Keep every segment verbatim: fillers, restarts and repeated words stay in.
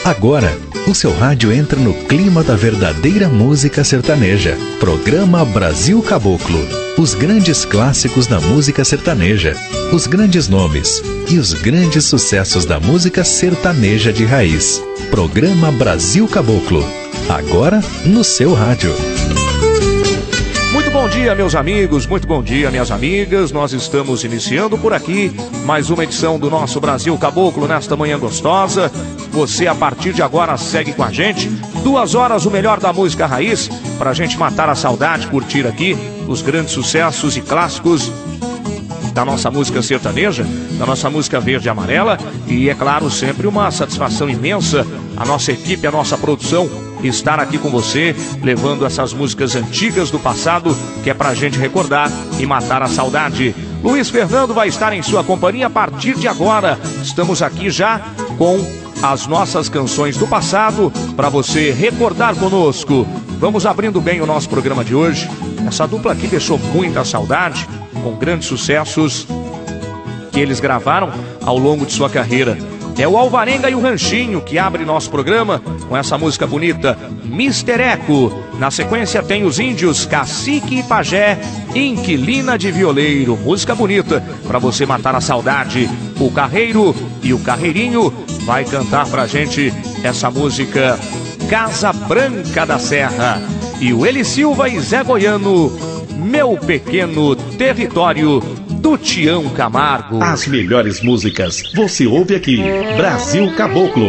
Agora, o seu rádio entra no clima da verdadeira música sertaneja. Programa Brasil Caboclo. Os grandes clássicos da música sertaneja, os grandes nomes e os grandes sucessos da música sertaneja de raiz. Programa Brasil Caboclo. Agora, no seu rádio. Muito bom dia, meus amigos, muito bom dia, minhas amigas. Nós estamos iniciando por aqui mais uma edição do nosso Brasil Caboclo nesta manhã gostosa. Você, a partir de agora, segue com a gente. Duas horas, o melhor da música raiz, para a gente matar a saudade, curtir aqui os grandes sucessos e clássicos da nossa música sertaneja, da nossa música verde e amarela. E, é claro, sempre uma satisfação imensa a nossa equipe, a nossa produção, estar aqui com você, levando essas músicas antigas do passado, que é pra gente recordar e matar a saudade. Luiz Fernando vai estar em sua companhia a partir de agora. Estamos aqui já com as nossas canções do passado, para você recordar conosco. Vamos abrindo bem o nosso programa de hoje. Essa dupla aqui deixou muita saudade, com grandes sucessos que eles gravaram ao longo de sua carreira. É o Alvarenga e o Ranchinho que abre nosso programa com essa música bonita, mister Eco. Na sequência tem os índios Cacique e Pajé, Inquilina de Violeiro. Música bonita para você matar a saudade. O Carreiro e o Carreirinho vai cantar pra gente essa música Casa Branca da Serra. E o Eli Silva e Zé Goiano, Meu Pequeno Território, do Tião Camargo. As melhores músicas você ouve aqui. Brasil Caboclo.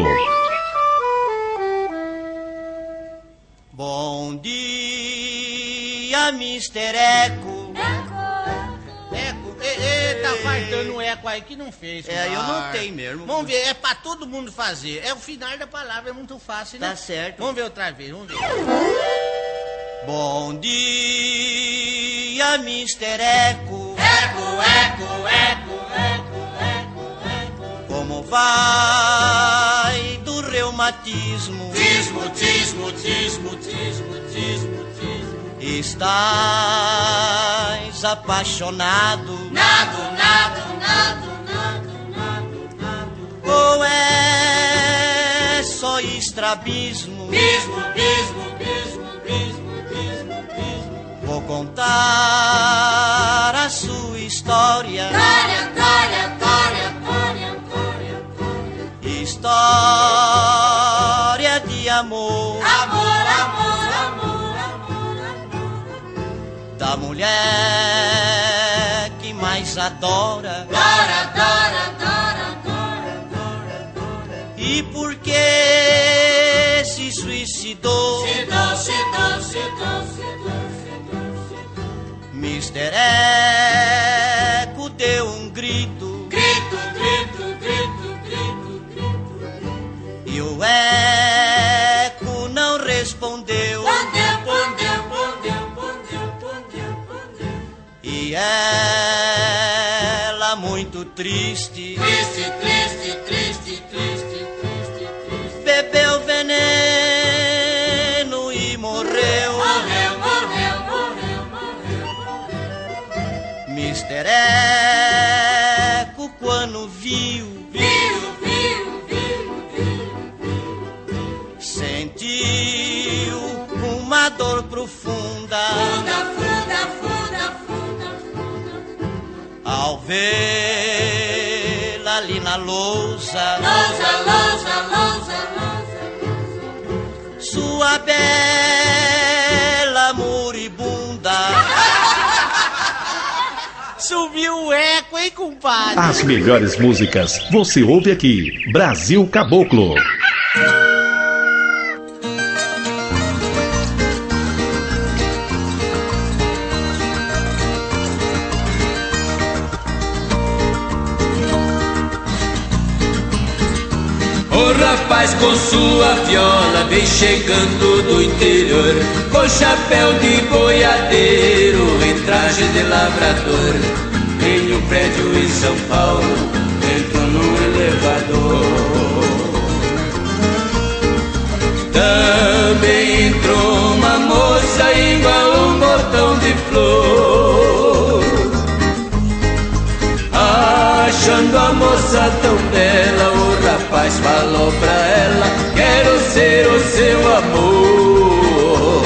Bom dia, mister Eco. Eco, Eco, e, e, tá faltando um eco aí que não fez. É, eu não tenho mesmo. Vamos ver, é pra todo mundo fazer. É o final da palavra, é muito fácil, né? Tá certo. Vamos ver outra vez, vamos ver. Bom dia, mister Eco. Eco, eco, eco, eco, eco, eco. Como vai do reumatismo? Tismo, tismo, tismo, tismo, tismo, tismo. Estás apaixonado? Nado, nado, nado, nado, nado, nado. Ou é só estrabismo? Bismo, bismo, bismo, bismo, bismo, bismo. Vou contar a sua história. Glória, glória, glória, glória, glória, glória. História de amor. Amor, amor, amor, amor, amor. Da mulher que mais adora. Adora, adora, adora, adora, adora, adora. E por que se suicidou? Se dou, se dou, se dou, se dou, se dou, se dou. mister Eco deu um grito. Grito, grito, grito, grito, grito, grito. E o Eco não respondeu. Pondeu, pondeu, pondeu, pondeu, pondeu, pondeu. E ela muito triste, Triste, triste, triste, triste, triste, triste. bebeu veneno e morreu. Morreu, morreu, morreu, morreu, morreu. mister Eco quando viu, Viu, viu, viu, viu, viu. sentiu uma dor profunda Funda, funda, funda, funda, funda. ao vê-la ali na lousa. Lousa, lousa, lousa, lousa, lousa. Sua bela moribunda. Subiu o eco, hein, compadre? As melhores músicas você ouve aqui. Brasil Caboclo. O rapaz com sua viola vem chegando do interior, com chapéu de boiadeiro em traje de lavrador. Em um prédio em São Paulo, entrou no elevador. Também entrou uma moça igual um botão de flor. Achando a moça tão bela, o rapaz falou pra ela: quer conhecer o seu amor.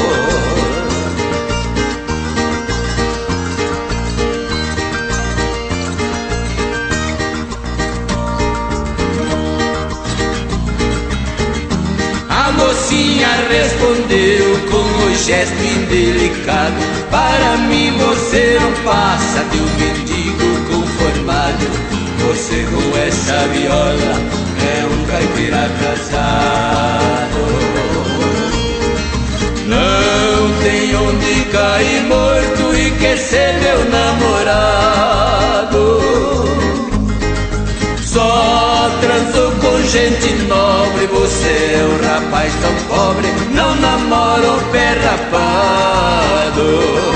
A mocinha respondeu com um gesto indelicado: para mim você não passa de um mendigo conformado. Você com essa viola é um caipira atrasado. Não tem onde cair morto e quer ser meu namorado. Só transou com gente nobre, você é um rapaz tão pobre, não namora o pé rapado.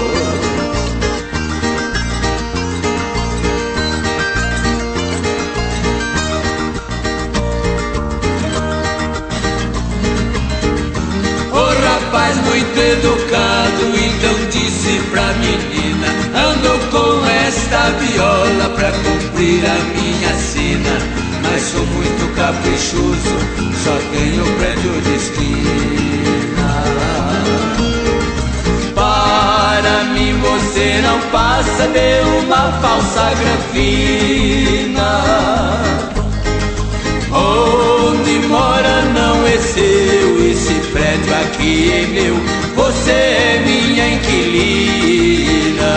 Rapaz muito educado, então disse pra menina: ando com esta viola pra cumprir a minha sina, mas sou muito caprichoso, só tenho prédio de esquina. Para mim você não passa de uma falsa granfina. Onde mora não é seu, esse prédio aqui é meu, você é minha inquilina.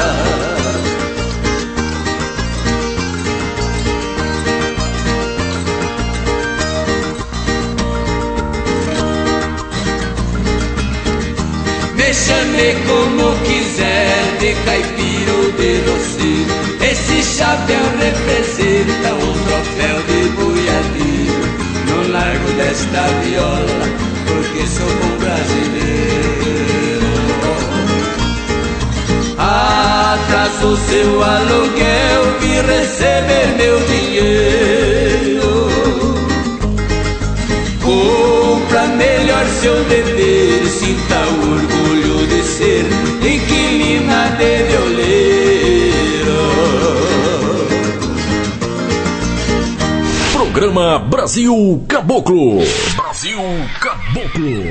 Me chame como quiser, de caipira ou de roceiro, esse chapéu representa um troféu de boiadeiro. Não largo desta viola, porque sou bom brasileiro. Atrasou seu aluguel, vi receber meu dinheiro. Cumpra melhor seu dever, sinta orgulho de ser inquilina de violeiro. Programa Brasil Caboclo. Brasil Caboclo.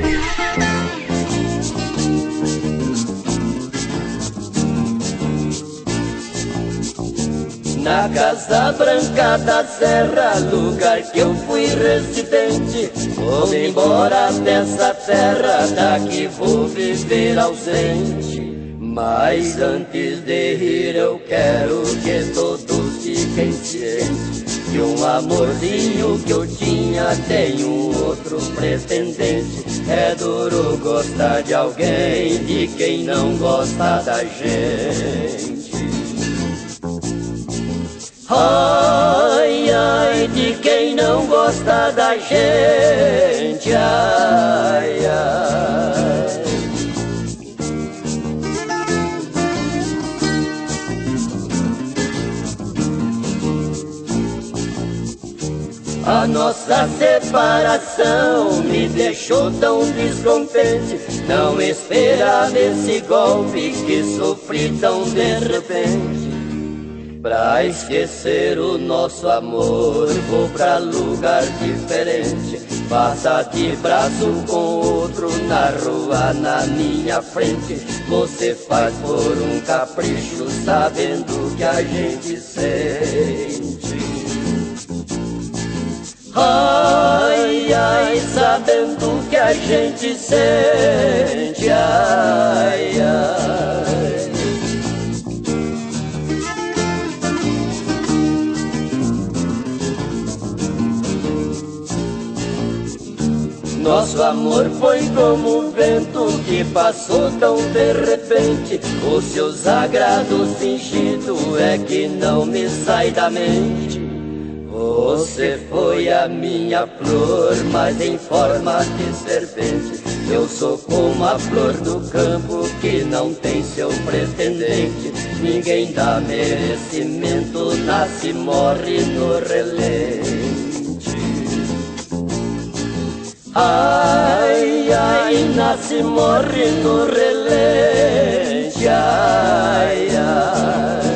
Na Casa Branca da Serra, lugar que eu fui residente, vou embora dessa terra, daqui vou viver ausente. Mas antes de ir eu quero que todos fiquem cientes que um amorzinho que eu tinha tem um outro pretendente. É duro gostar de alguém, de quem não gosta da gente. Ai, ai, de quem não gosta da gente. Ai, ai. A nossa separação me deixou tão descontente. Não esperava esse golpe que sofri tão de repente. Pra esquecer o nosso amor, vou pra lugar diferente. Passa de braço com outro na rua na minha frente. Você faz por um capricho, sabendo que a gente sente. Ai, ai, sabendo que a gente sente. Ai, ai. Nosso amor foi como um vento que passou tão de repente. Os seus agrados fingidos é que não me sai da mente. Você foi a minha flor, mas em forma de serpente. Eu sou como a flor do campo que não tem seu pretendente. Ninguém dá merecimento, nasce e morre no relente. Ai, ai, nasce e morre no relente. Ai, ai.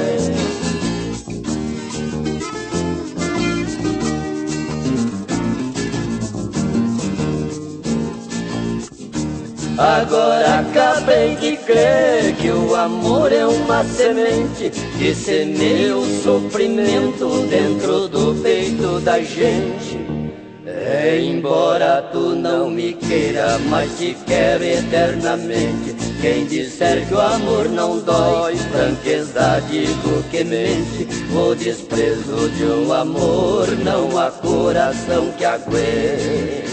Agora acabei de crer que o amor é uma semente que semeia o sofrimento dentro do peito da gente. É, embora tu não me queira, mas te quero eternamente. Quem disser que o amor não dói, franqueza digo que mente. O desprezo de um amor, não há coração que aguente.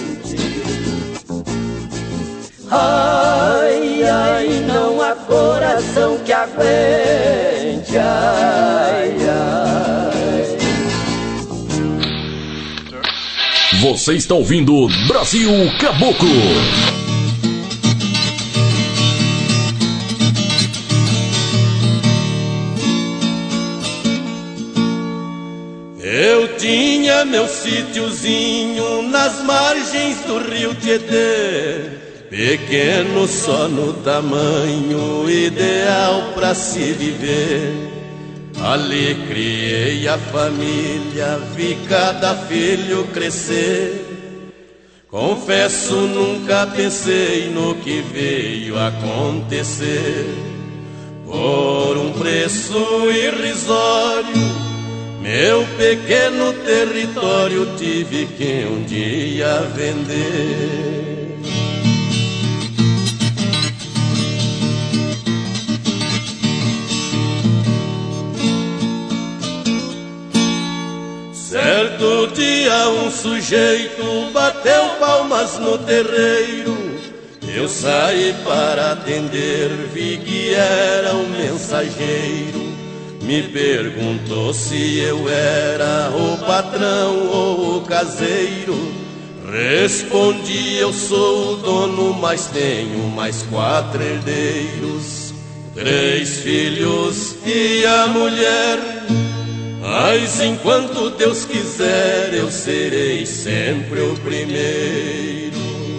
Ai, ai, não há coração que aguente. Ai, ai. Você está ouvindo Brasil Caboclo. Eu tinha meu sítiozinho nas margens do rio Tietê, pequeno só no tamanho, ideal pra se viver. Ali criei a família, vi cada filho crescer. Confesso, nunca pensei no que veio acontecer. Por um preço irrisório, meu pequeno território tive que um dia vender. Certo dia um sujeito bateu palmas no terreiro. Eu saí para atender, vi que era um mensageiro. Me perguntou se eu era o patrão ou o caseiro. Respondi, eu sou o dono, mas tenho mais quatro herdeiros, três filhos e a mulher. Mas enquanto Deus quiser, eu serei sempre o primeiro.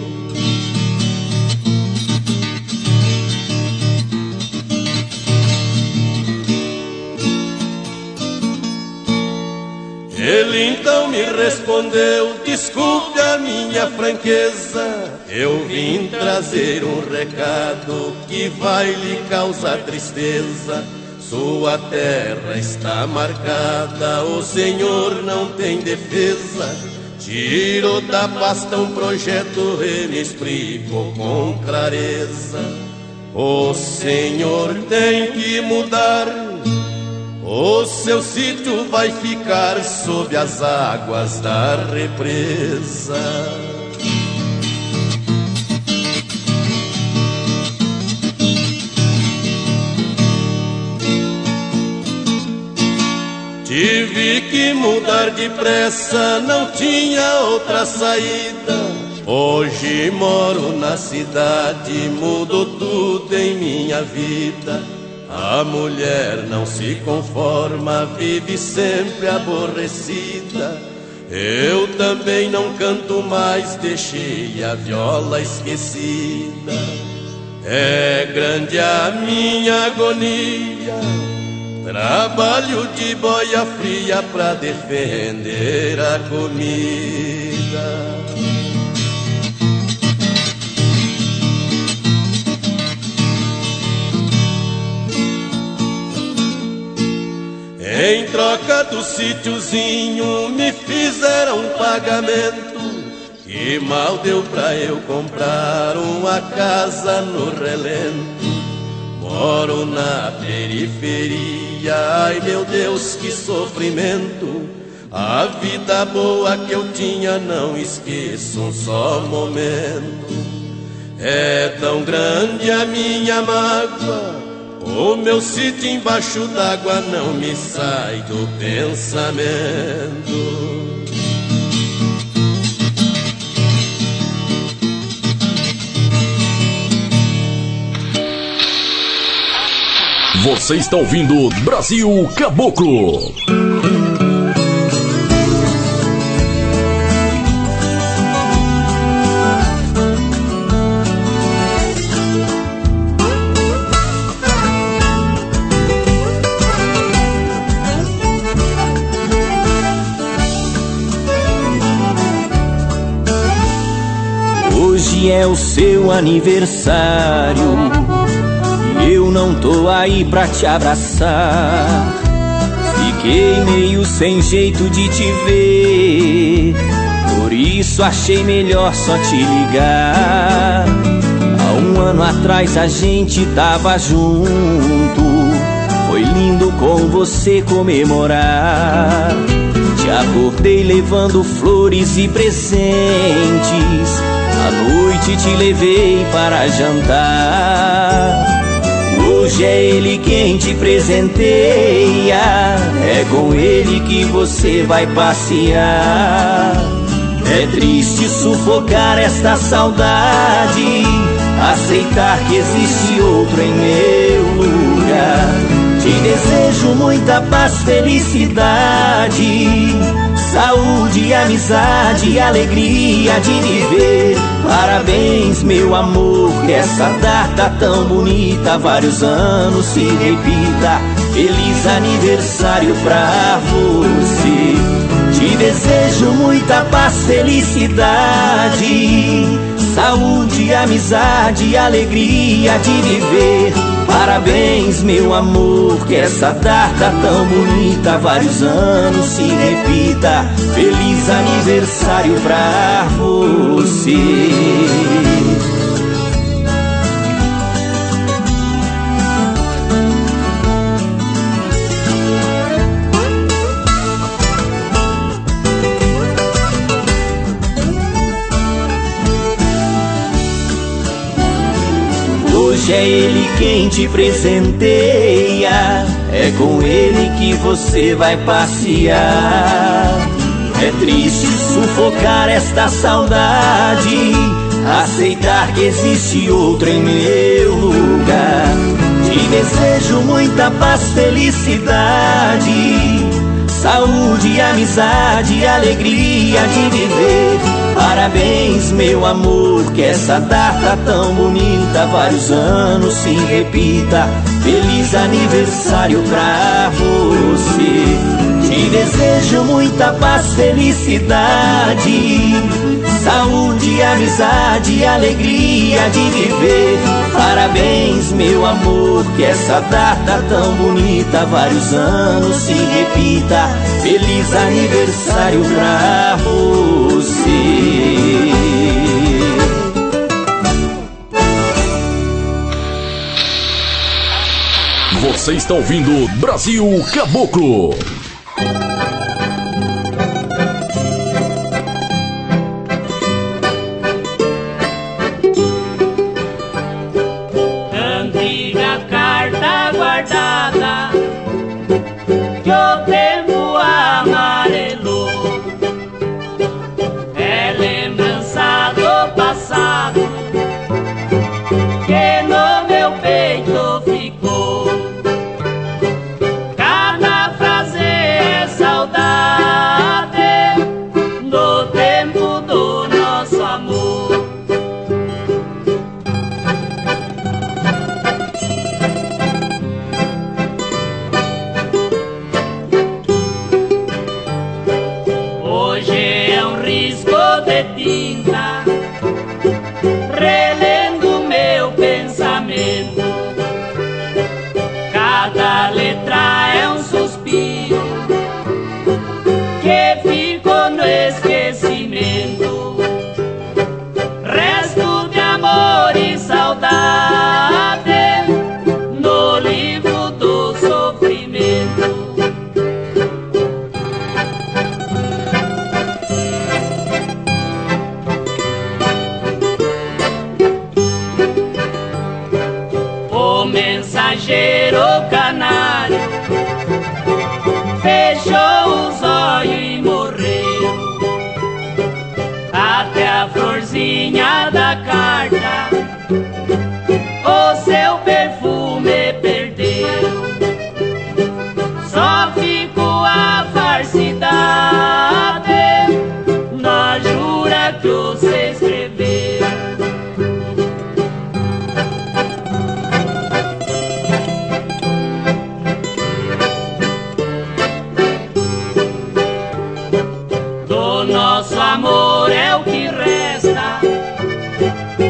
Ele então me respondeu, desculpe a minha franqueza, eu vim trazer um recado que vai lhe causar tristeza. Sua terra está marcada, o senhor não tem defesa. Tirou da pasta um projeto e me explicou com clareza. O senhor tem que mudar, o seu sítio vai ficar sob as águas da represa. Tive que mudar depressa, não tinha outra saída. Hoje moro na cidade, mudou tudo em minha vida. A mulher não se conforma, vive sempre aborrecida. Eu também não canto mais, deixei a viola esquecida. É grande a minha agonia, trabalho de boia fria pra defender a comida. Em troca do sítiozinho me fizeram um pagamento que mal deu pra eu comprar uma casa no relento. Moro na periferia, ai meu Deus, que sofrimento. A vida boa que eu tinha não esqueço um só momento. É tão grande a minha mágoa, o meu sítio embaixo d'água não me sai do pensamento. Você está ouvindo Brasil Caboclo. Hoje hoje é o seu aniversário e eu não tô aí pra te abraçar. Fiquei meio sem jeito de te ver, por isso achei melhor só te ligar. Há um ano atrás a gente tava junto, foi lindo com você comemorar. Te acordei levando flores e presentes, à noite te levei para jantar. Hoje é ele quem te presenteia, é com ele que você vai passear. É triste sufocar esta saudade, aceitar que existe outro em meu lugar. Te desejo muita paz, felicidade, saúde, amizade, alegria de viver. Parabéns, meu amor, que essa data tão bonita vários anos se repita. Feliz aniversário pra você. Te desejo muita paz, felicidade, saúde, amizade, alegria de viver. Parabéns, meu amor, que essa data tão bonita vários anos se repita. Feliz aniversário pra você. Hoje é ele quem te presenteia, é com ele que você vai passear. É triste sufocar esta saudade, aceitar que existe outro em meu lugar. Te desejo muita paz, felicidade, saúde, amizade, alegria de viver. Parabéns, meu amor, que essa data tão bonita vários anos se repita. Feliz aniversário pra você. Te desejo muita paz, felicidade, saúde, amizade, alegria de viver. Parabéns, meu amor, que essa data tão bonita vários anos se repita. Feliz aniversário pra você. Você está ouvindo Brasil Caboclo. Antiga carta guardada que o tempo amarelou, é lembrança do passado que no meu peito ficou. Cada frase é saudade do tempo do nosso amor. Hoje é um risco de tinta relendo meu pensamento. Cada letra é um suspiro que ficou no esquecimento. Resto de amor e saudade no livro do sofrimento. O mensageiro canário fechou os olhos e morreu. Até a florzinha da carta o seu perfume perdeu. Só ficou a falsidade na jura que você escreveu. Do nosso amor é o que resta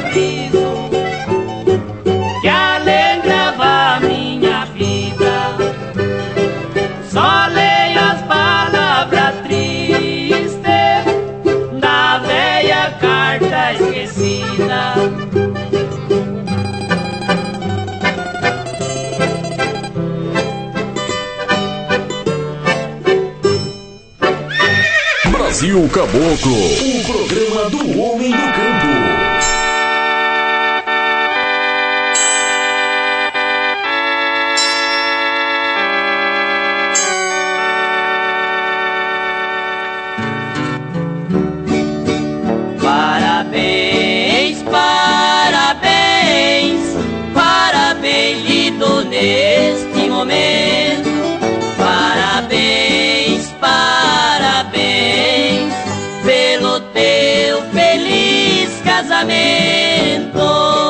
sorriso que alegrava minha vida. Só leio as palavras tristes da velha carta esquecida. Brasil Caboclo, o programa do homem do campo. Parabéns, parabéns, parabéns lhe dou neste momento. Parabéns, parabéns pelo teu feliz casamento.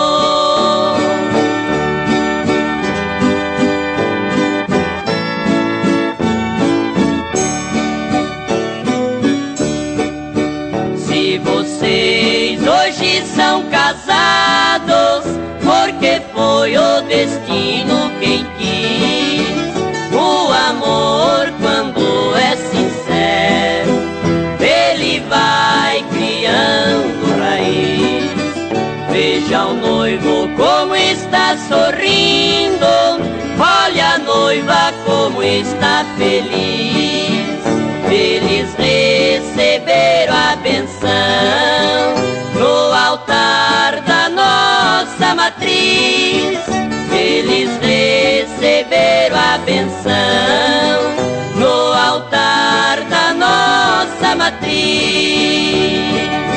Se vocês hoje são casados, porque foi o destino quem quis. O amor, quando é sincero, ele vai criando raiz. Veja o noivo como está sorrindo, olha a noiva como está feliz. Eles receberam a benção no altar da nossa matriz. Eles receberam a benção no altar da nossa matriz.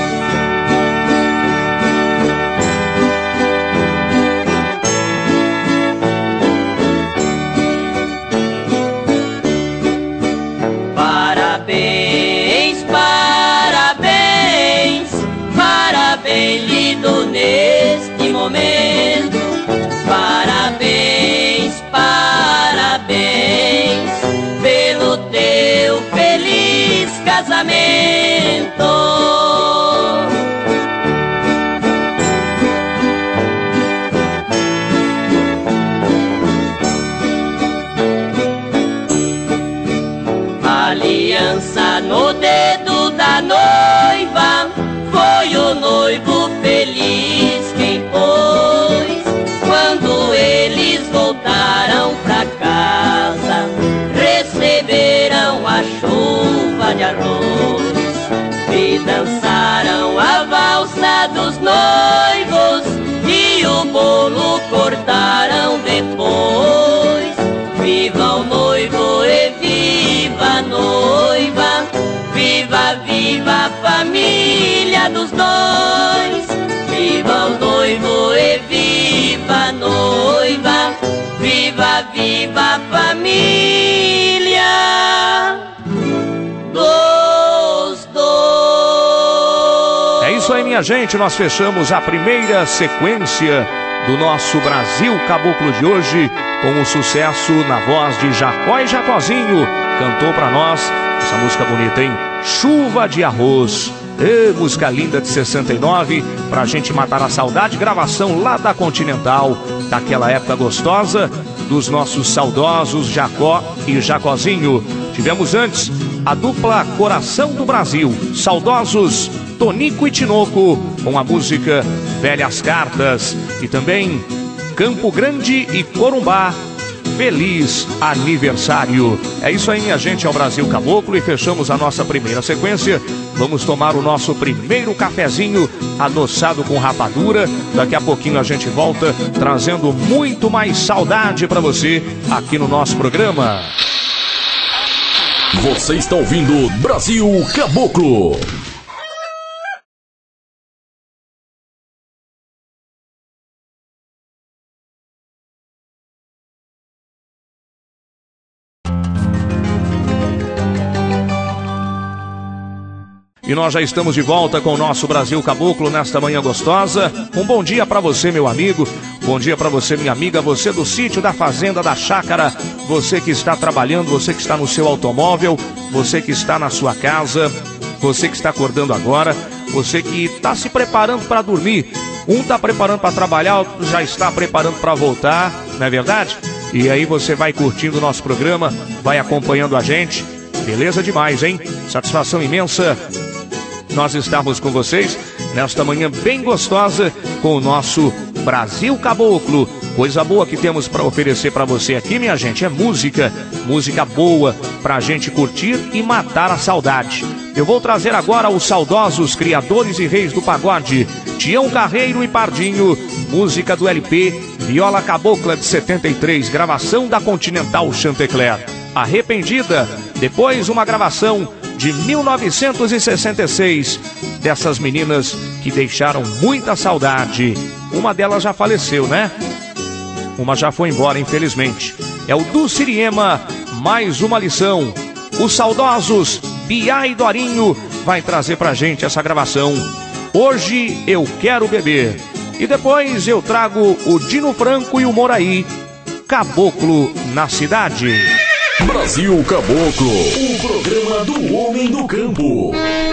Parabéns, parabéns, parabéns lhe dou neste momento. Parabéns, parabéns pelo teu feliz casamento. Aliança no dedo da noiva, foi o noivo feliz quem pôs. Quando eles voltaram pra casa, receberam a chuva de arroz e dançaram a valsa dos noivos e o bolo cortaram depois. Viva o noivo e viva a noiva, viva, viva a família dos dois. Viva o noivo e viva a noiva, viva, viva a família dos dois. É isso aí, minha gente, nós fechamos a primeira sequência do nosso Brasil Caboclo de hoje com o sucesso na voz de Jacó e Jacozinho. Cantou pra nós essa música bonita, hein? Chuva de Arroz. E, música linda de sessenta e nove, pra gente matar a saudade, gravação lá da Continental, daquela época gostosa, dos nossos saudosos Jacó e Jacozinho. Tivemos antes a dupla Coração do Brasil, saudosos Tonico e Tinoco, com a música Velhas Cartas, e também Campo Grande e Corumbá, Feliz Aniversário. É isso aí, minha gente, é o Brasil Caboclo e fechamos a nossa primeira sequência. Vamos tomar o nosso primeiro cafezinho adoçado com rapadura. Daqui a pouquinho a gente volta trazendo muito mais saudade para você aqui no nosso programa. Você está ouvindo Brasil Caboclo. E nós já estamos de volta com o nosso Brasil Caboclo nesta manhã gostosa. Um bom dia para você, meu amigo. Bom dia para você, minha amiga. Você do sítio, da fazenda, da chácara. Você que está trabalhando, você que está no seu automóvel. Você que está na sua casa. Você que está acordando agora. Você que está se preparando para dormir. Um tá preparando para trabalhar, outro já está preparando para voltar, não é verdade? E aí você vai curtindo o nosso programa, vai acompanhando a gente. Beleza demais, hein? Satisfação imensa nós estamos com vocês nesta manhã bem gostosa com o nosso Brasil Caboclo. Coisa boa que temos para oferecer para você aqui, minha gente, é música, música boa pra gente curtir e matar a saudade. Eu vou trazer agora os saudosos criadores e reis do pagode, Tião Carreiro e Pardinho, música do L P Viola Cabocla de setenta e três, gravação da Continental Chantecler. Arrependida, depois uma gravação de mil novecentos e sessenta e seis, dessas meninas que deixaram muita saudade. Uma delas já faleceu, né? Uma já foi embora, infelizmente. É o do Siriema, mais uma lição. Os saudosos Biá e Dorinho vai trazer pra gente essa gravação. Hoje eu quero beber. E depois eu trago o Dino Franco e o Moraí, Caboclo na Cidade. Brasil Caboclo, o programa do homem do campo.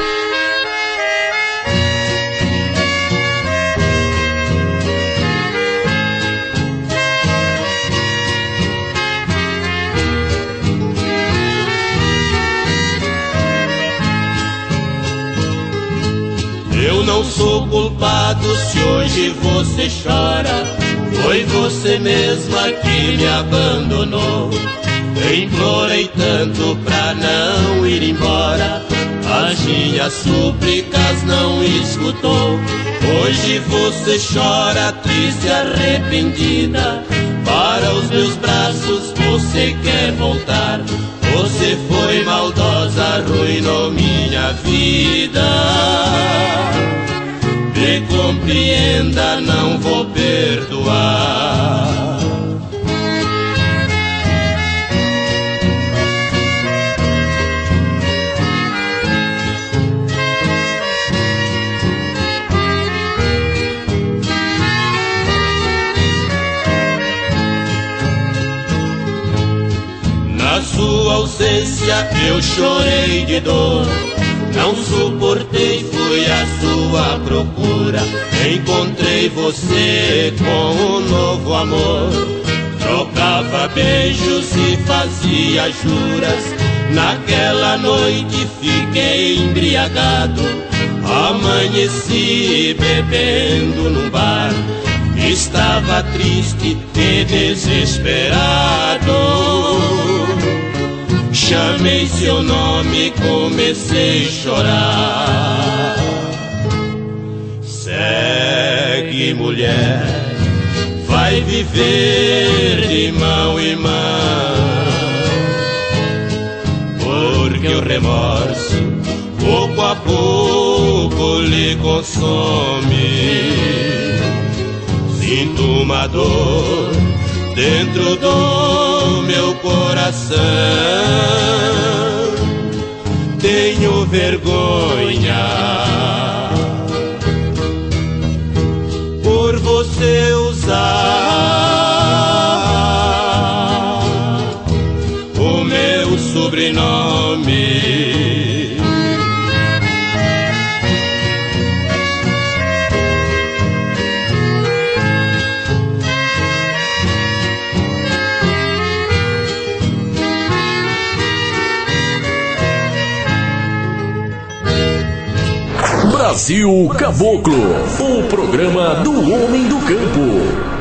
Eu não sou culpado se hoje você chora. Foi você mesma que me abandonou. Implorei tanto pra não ir embora, as minhas súplicas não escutou. Hoje você chora triste, arrependida. Para os meus braços você quer voltar. Você foi maldosa, arruinou minha vida. Me compreenda, não vou perdoar. Na sua ausência eu chorei de dor. Não suportei, fui à sua procura. Encontrei você com um novo amor. Trocava beijos e fazia juras. Naquela noite fiquei embriagado. Amanheci bebendo num bar. Estava triste e desesperado. Chamei seu nome e comecei a chorar. Segue, mulher, vai viver de mão em mão, porque o remorso pouco a pouco lhe consome. Sinto uma dor dentro do meu coração. Tenho vergonha por você usar o meu sobrenome. Brasil Caboclo, o programa do homem do campo.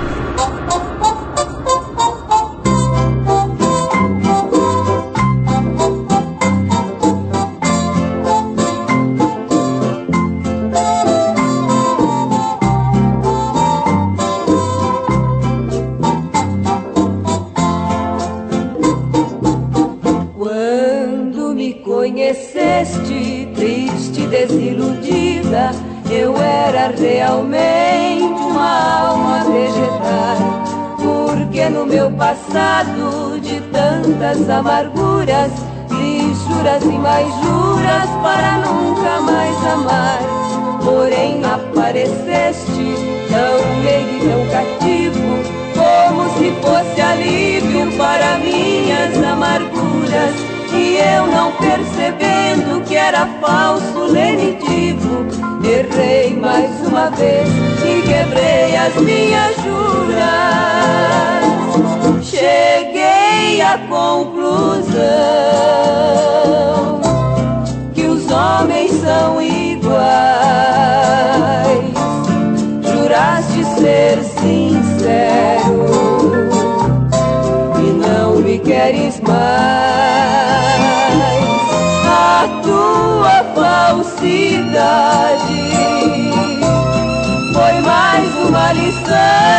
Quando me conheceste, triste, desiludida, eu era realmente uma alma vegetal. Porque no meu passado de tantas amarguras, fiz juras e mais juras para nunca mais amar. Porém apareceste tão meio e tão cativo, como se fosse alívio para minhas amarguras. E eu não percebendo sabendo que era falso lenitivo, errei mais uma vez e quebrei as minhas juras. Cheguei à conclusão que os homens são iguais. Juraste ser sincero e não me queres mais. A tua falsidade foi mais uma lição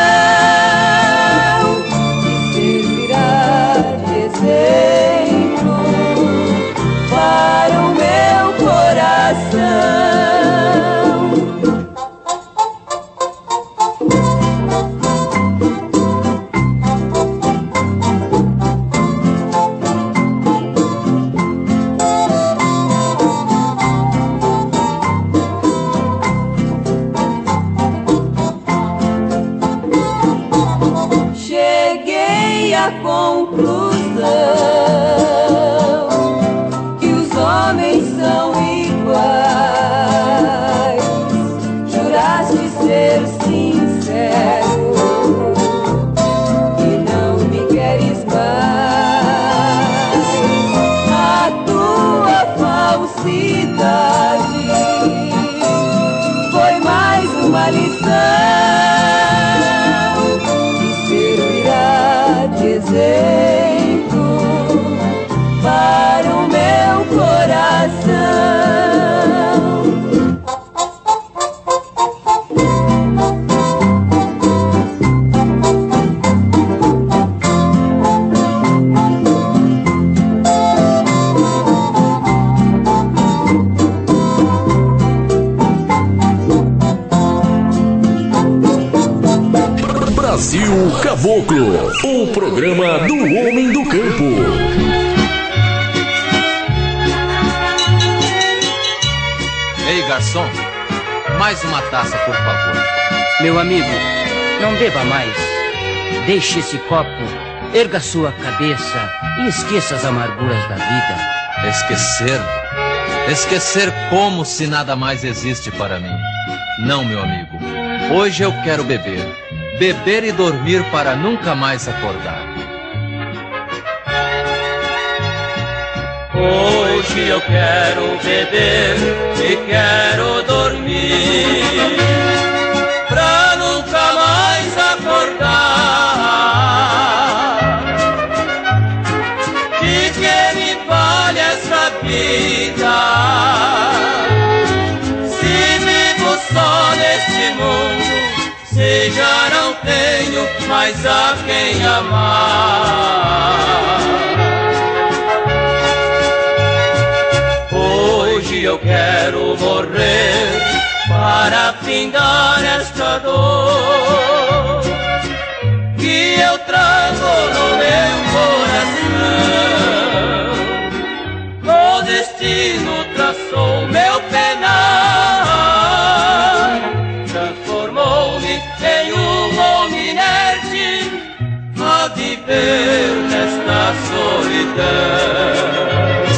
que servirá de exemplo para o meu coração. Brasil Caboclo, o programa do homem do campo. Ei, garçom, mais uma taça, por favor. Meu amigo, não beba mais. Deixe esse copo, erga sua cabeça e esqueça as amarguras da vida. Esquecer? Esquecer como se nada mais existe para mim. Não, meu amigo. Hoje eu quero beber. Beber e dormir para nunca mais acordar. Hoje eu quero beber e quero dormir pra nunca mais acordar. De que me vale essa vida se vivo só neste mundo, se já não tenho mais a quem amar. Hoje eu quero morrer para findar esta dor que eu trago no meu coração. O destino traçou meu penar, transformou-me em um homem inerte a viver nesta solidão.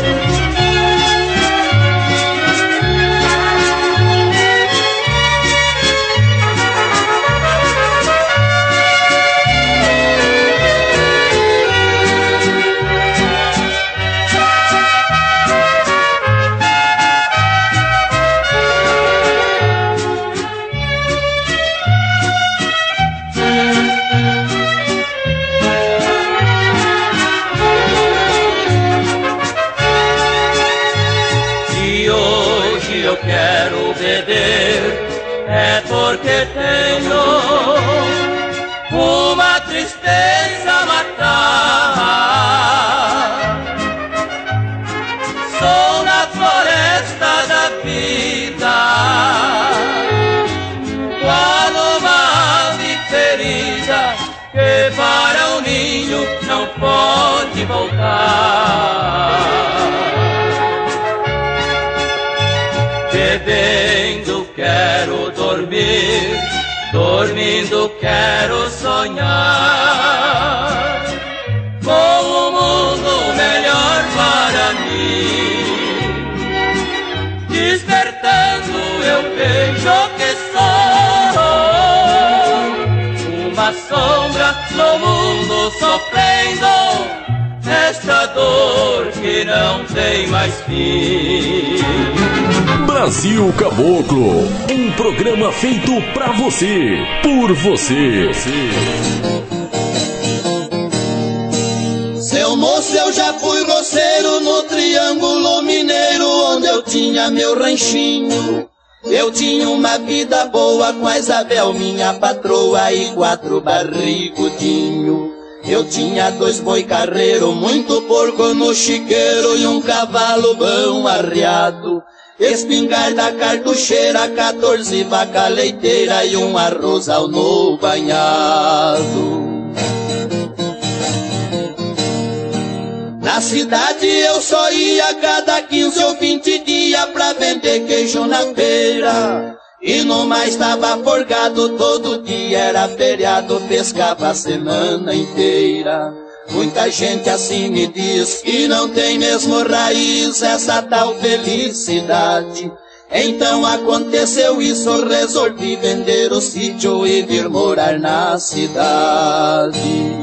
Quero beber é porque tenho uma tristeza a matar. Sou na floresta da vida, qual uma ave ferida que para um ninho não pode voltar. Bebendo quero dormir, dormindo quero sonhar com um mundo melhor para mim. uma sombra no mundo sofrendo esta dor que não tem mais fim. Brasil Caboclo, um programa feito pra você, por você. Seu moço, eu já fui roceiro no Triângulo Mineiro, onde eu tinha meu ranchinho. Eu tinha uma vida boa com a Isabel, minha patroa, e quatro barrigudinho. Eu tinha dois boi carreiro, muito porco no chiqueiro e um cavalo bom arreado. Espingarda cartucheira, quatorze vaca leiteira e um arrozal no banhado. Na cidade eu só ia cada quinze ou vinte dias pra vender queijo na feira. E no mais tava forgado, todo dia era feriado, pescava a semana inteira. Muita gente assim me diz que não tem mesmo raiz essa tal felicidade. Então aconteceu isso, resolvi vender o sítio e vir morar na cidade.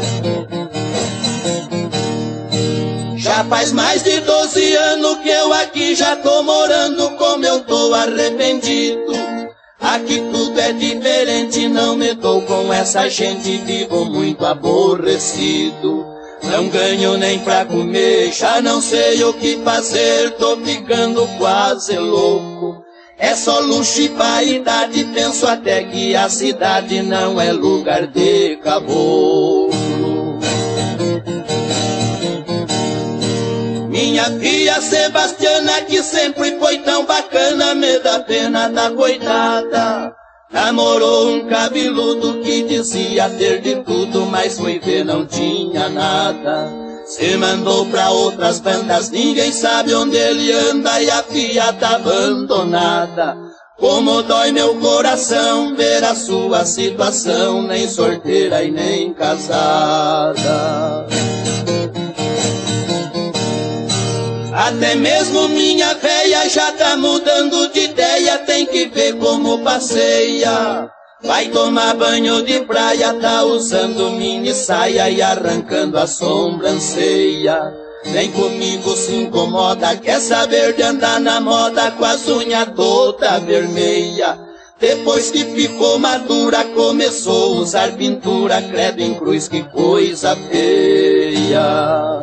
Já faz mais de doze anos que eu aqui já tô morando, como eu tô arrependido. Aqui tudo é diferente, não me dou com essa gente, vivo muito aborrecido. Não ganho nem pra comer, já não sei o que fazer, tô ficando quase louco. É só luxo e vaidade, penso até que a cidade não é lugar de caboclo. Minha filha Sebastiana, que sempre foi tão bacana, me dá pena da coitada. Namorou um cabeludo que dizia ter de tudo, mas foi ver não tinha nada. Se mandou pra outras bandas, ninguém sabe onde ele anda e a filha tá abandonada. Como dói meu coração ver a sua situação, nem solteira e nem casada. Até mesmo minha véia já tá mudando de ideia, tem que ver como passeia. Vai tomar banho de praia, tá usando mini saia e arrancando a sobrancelha. Nem comigo se incomoda, quer saber de andar na moda com as unhas toda vermelha. Depois que ficou madura, começou a usar pintura, credo em cruz, que coisa feia.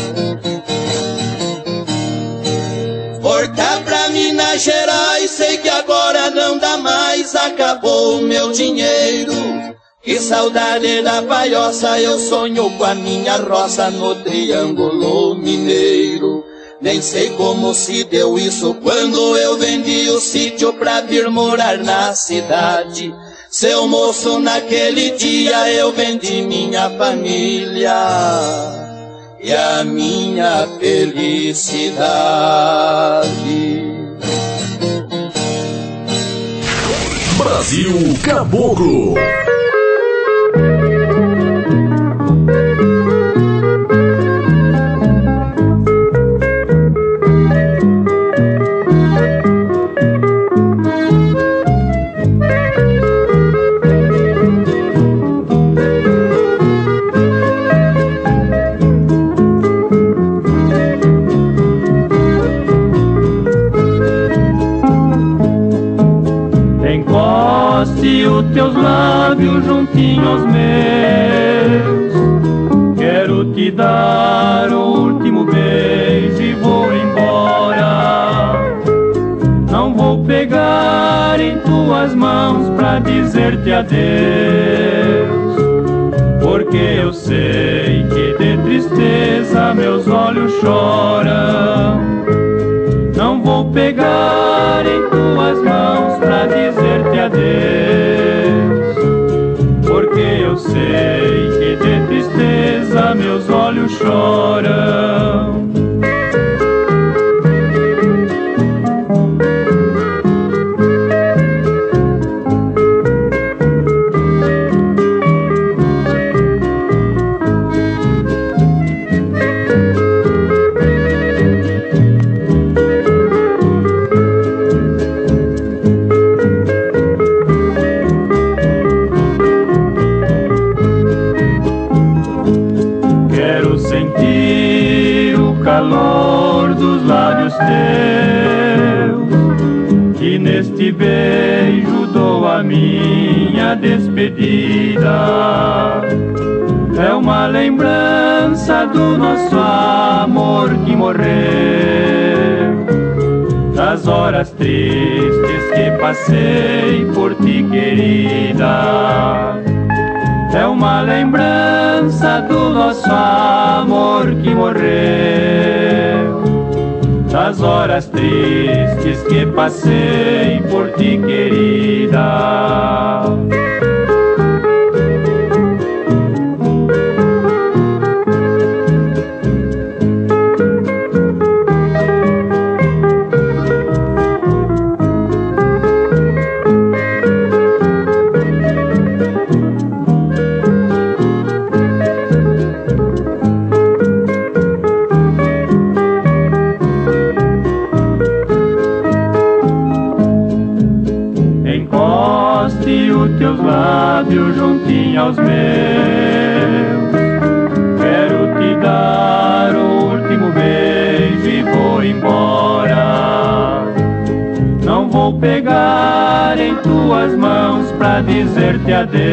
Voltar pra Minas Gerais, sei que agora não dá mais, acabou o meu dinheiro. Que saudade da palhoça, eu sonho com a minha roça no Triângulo Mineiro. Nem sei como se deu isso quando eu vendi o sítio pra vir morar na cidade. Seu moço, naquele dia eu vendi minha família e a minha felicidade. Brasil Caboclo. Encoste os teus lábios juntinho aos meus, quero te dar o último beijo e vou embora. Não vou pegar em tuas mãos pra dizer-te adeus, porque eu sei que de tristeza meus olhos choram. Não vou pegar em tuas mãos pra dizer-te adeus, porque eu sei que de tristeza meus olhos choram. teus, que neste beijo dou a minha despedida. É uma lembrança do nosso amor que morreu, das horas tristes que passei por ti, querida. É uma lembrança do nosso amor que morreu, das horas tristes que passei por ti, querida. Teus lábios juntinho aos meus, quero te dar o último beijo e vou embora. Não vou pegar em tuas mãos pra dizer-te adeus,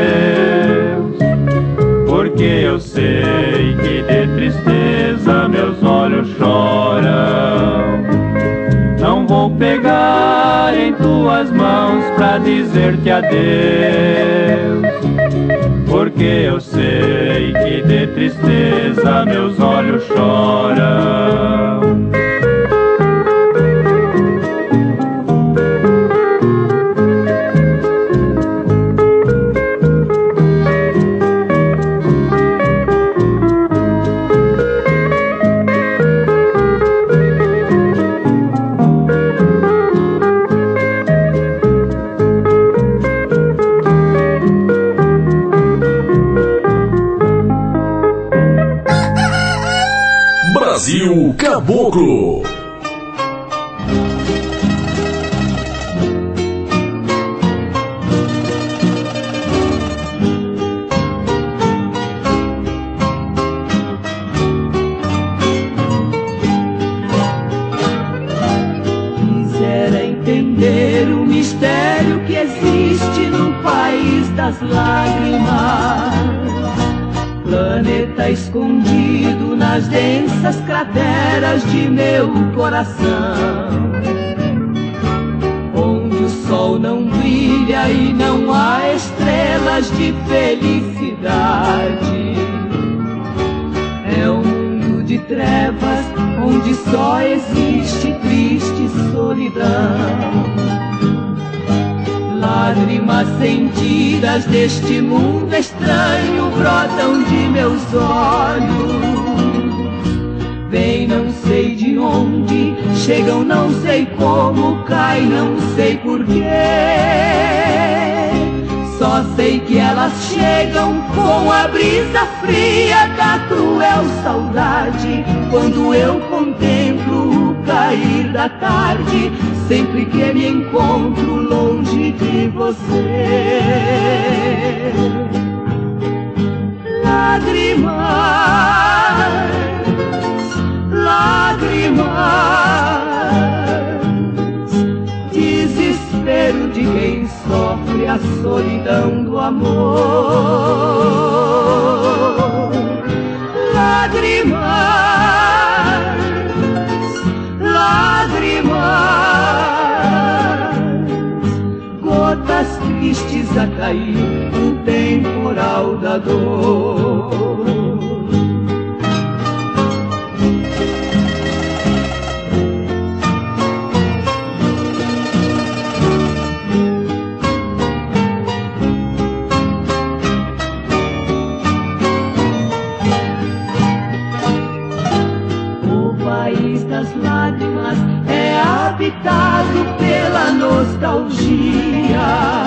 porque eu sei que de tristeza meus olhos choram. Não vou pegar em tuas mãos pra dizer-te adeus, porque eu sei que de tristeza meus olhos choram. Brasil Caboclo. Quisera entender o mistério que existe no país das lágrimas, planeta escondido nas densas crateras de meu coração, onde o sol não brilha e não há estrelas de felicidade. É um mundo de trevas onde só existe triste solidão. Lágrimas sentidas deste mundo estranho brotam de meus olhos. Vêm não sei de onde, chegam não sei como, caem não sei porquê. Só sei que elas chegam com a brisa fria da cruel saudade, quando eu contemplo o cair da tarde, sempre que me encontro longe de você. Lágrimas, lágrimas, desespero de quem sofre a solidão do amor. Lágrimas, lágrimas, gotas tristes a cair no temporal da dor. Habitado pela nostalgia,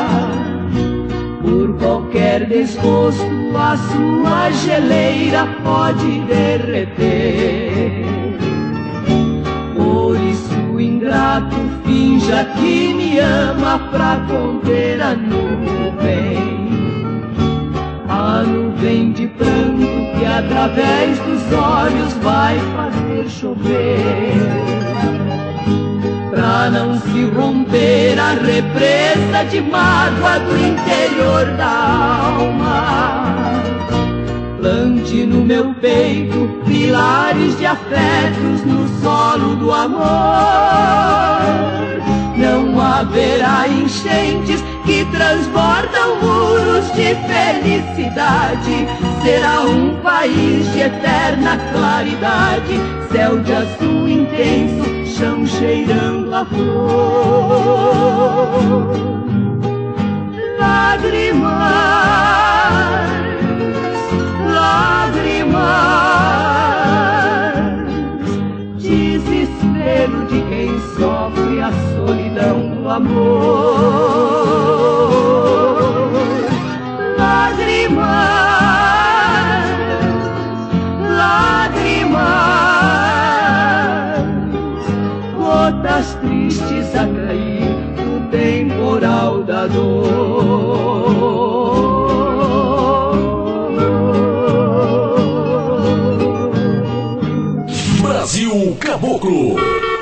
por qualquer desgosto a sua geleira pode derreter. Por isso o ingrato finja que me ama pra conter a nuvem, a nuvem de pranto que através dos olhos vai fazer chover. pra não se romper a represa de mágoa do interior da alma. Plante no meu peito pilares de afetos no solo do amor. Não haverá enchentes que transbordam muros de felicidade. Será um país de eterna claridade, céu de azul intenso, chão cheirando a flor. Lágrimas, lágrimas, desespero de quem sofre a solidão do amor. Lágrimas, lágrimas, gotas tristes a cair no temporal da dor. Brasil Caboclo.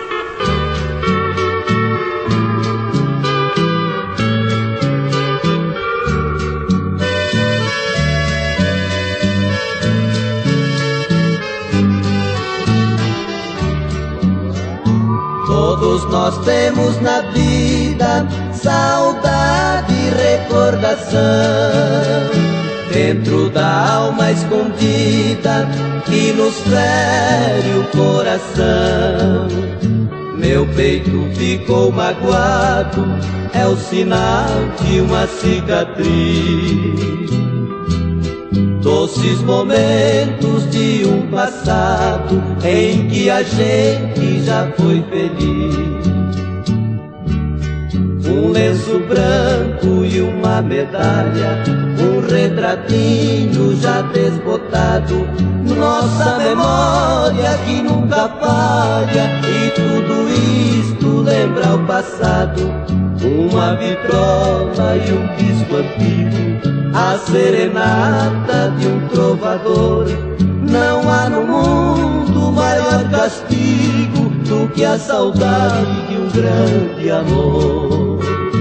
Todos nós temos na vida saudade e recordação, dentro da alma escondida que nos fere o coração. Meu peito ficou magoado, é o sinal de uma cicatriz. Doces momentos de um passado em que a gente já foi feliz. Um lenço branco e uma medalha, um retratinho já desbotado, nossa memória que nunca falha, e tudo isto lembra o passado. Uma vitrola e um disco antigo, a serenata de um trovador. Não há no mundo maior castigo do que a saudade de um grande amor.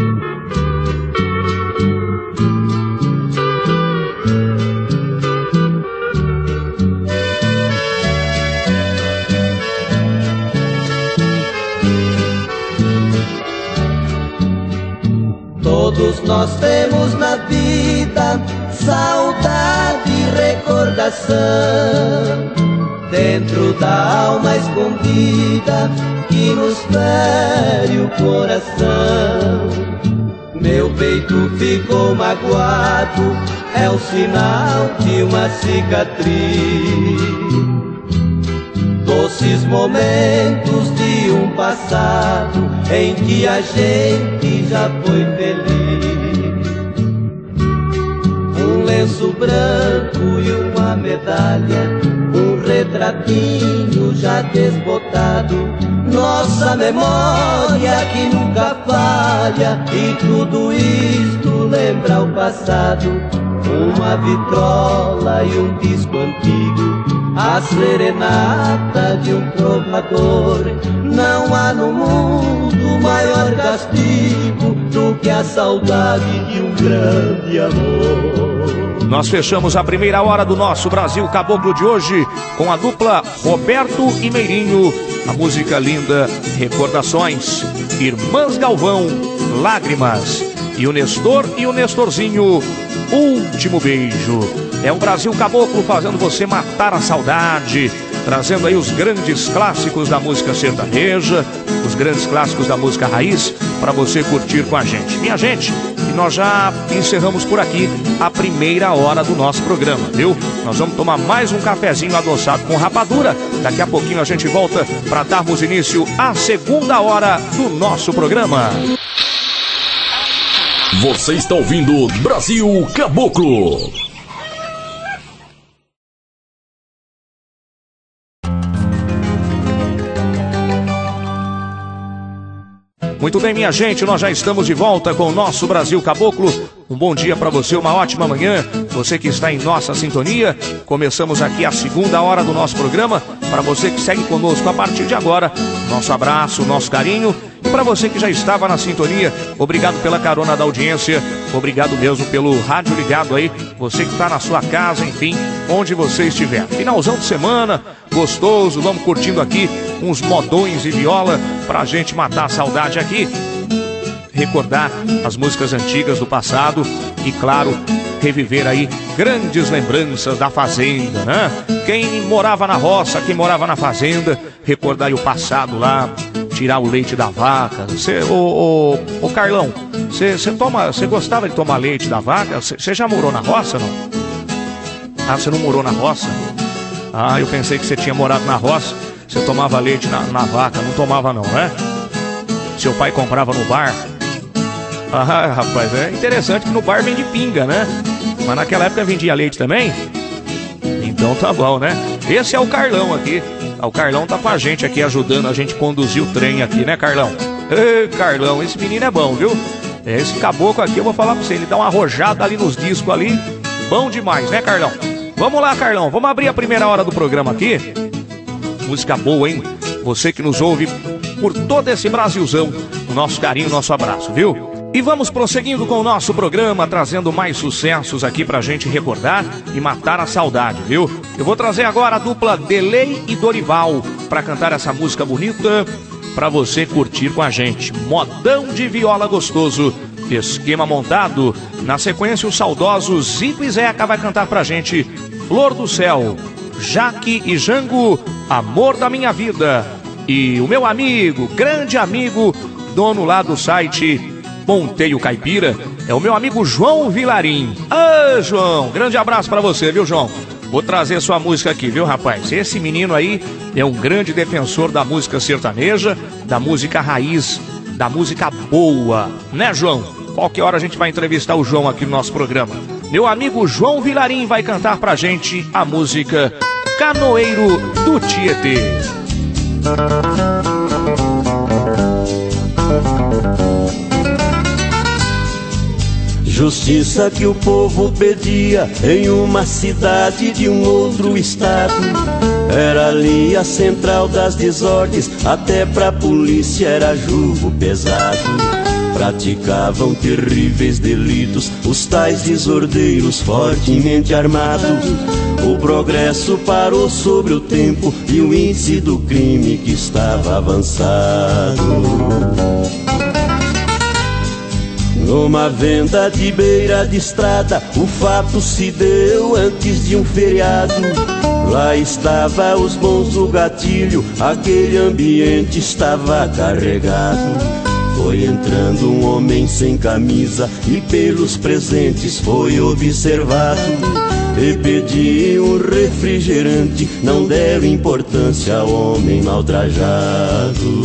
Todos nós temos na vida saudade e recordação, dentro da alma escondida que nos fere o coração. Meu peito ficou magoado, é o sinal de uma cicatriz. Doces momentos de um passado em que a gente já foi feliz. Um lenço branco e uma medalha, um retratinho já desbotado, nossa memória que nunca falha, e tudo isto lembra o passado. Uma vitrola e um disco antigo, a serenata de um trovador. Não há no mundo maior castigo do que a saudade de um grande amor. Nós fechamos a primeira hora do nosso Brasil Caboclo de hoje com a dupla Roberto e Meirinho, a música linda Recordações, Irmãs Galvão, Lágrimas, e o Nestor e o Nestorzinho, Último Beijo. É o Brasil Caboclo fazendo você matar a saudade, trazendo aí os grandes clássicos da música sertaneja, os grandes clássicos da música raiz, para você curtir com a gente. Minha gente, e nós já encerramos por aqui a primeira hora do nosso programa, viu? Nós vamos tomar mais um cafezinho adoçado com rapadura. Daqui a pouquinho a gente volta para darmos início à segunda hora do nosso programa. Você está ouvindo Brasil Caboclo. Muito bem, minha gente, nós já estamos de volta com o nosso Brasil Caboclo. Um bom dia para você, uma ótima manhã. Você que está em nossa sintonia. Começamos aqui a segunda hora do nosso programa. Para você que segue conosco a partir de agora, nosso abraço, nosso carinho. E para você que já estava na sintonia, obrigado pela carona da audiência, obrigado mesmo pelo rádio ligado aí, você que está na sua casa, enfim, onde você estiver. Finalzão de semana, gostoso, vamos curtindo aqui uns modões e viola pra gente matar a saudade aqui, recordar as músicas antigas do passado e, claro, reviver aí grandes lembranças da fazenda, né? Quem morava na roça, quem morava na fazenda, recordar aí o passado lá, tirar o leite da vaca. Cê, ô, ô, ô Carlão, você toma, você gostava de tomar leite da vaca? Você já morou na roça, não? Ah, você não morou na roça? Ah, eu pensei que você tinha morado na roça. Você tomava leite na, na vaca, não tomava não, né? Seu pai comprava no bar. Ah, rapaz, é interessante que no bar vende pinga, né? Mas naquela época vendia leite também? Então tá bom, né? Esse é o Carlão aqui. O Carlão tá com a gente aqui, ajudando a gente a conduzir o trem aqui, né, Carlão? Ê, Carlão, esse menino é bom, viu? Esse caboclo aqui, eu vou falar pra você, ele dá uma arrojada ali nos discos ali. Bom demais, né, Carlão? Vamos lá, Carlão, vamos abrir a primeira hora do programa aqui. Música boa, hein? Você que nos ouve por todo esse Brasilzão, o nosso carinho, o nosso abraço, viu? E vamos prosseguindo com o nosso programa, trazendo mais sucessos aqui pra gente recordar e matar a saudade, viu? Eu vou trazer agora a dupla Delay e Dorival pra cantar essa música bonita pra você curtir com a gente. Modão de viola gostoso, esquema montado. Na sequência, o saudoso Zico e Zeca vai cantar pra gente Flor do Céu, Jaque e Jango, Amor da Minha Vida. E o meu amigo, grande amigo, dono lá do site Ponteio Caipira, é o meu amigo João Vilarim. Ah, João, grande abraço pra você, viu, João? Vou trazer sua música aqui, viu, rapaz? Esse menino aí é um grande defensor da música sertaneja, da música raiz, da música boa, né, João? Qualquer hora a gente vai entrevistar o João aqui no nosso programa. Meu amigo João Vilarim vai cantar pra gente a música Canoeiro do Tietê. Justiça que o povo pedia em uma cidade de um outro estado. Era ali a central das desordens, até pra polícia era jugo pesado. Praticavam terríveis delitos os tais desordeiros fortemente armados. O progresso parou sobre o tempo e o índice do crime que estava avançado. Numa venda de beira de estrada, o fato se deu antes de um feriado. Lá estava os bons do gatilho, aquele ambiente estava carregado. Foi entrando um homem sem camisa e pelos presentes foi observado. E pediu um refrigerante, não deram importância ao homem maltrajado.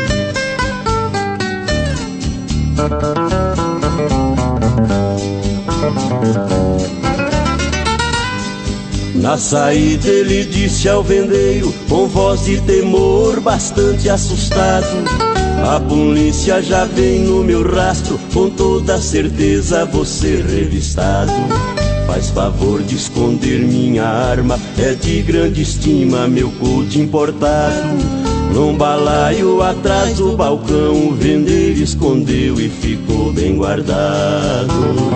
Na saída ele disse ao vendeiro, com voz de temor bastante assustado: a polícia já vem no meu rastro, com toda certeza vou ser revistado. Faz favor de esconder minha arma, é de grande estima meu couro importado. Num balaio atrás do balcão, o vendeiro escondeu e ficou bem guardado.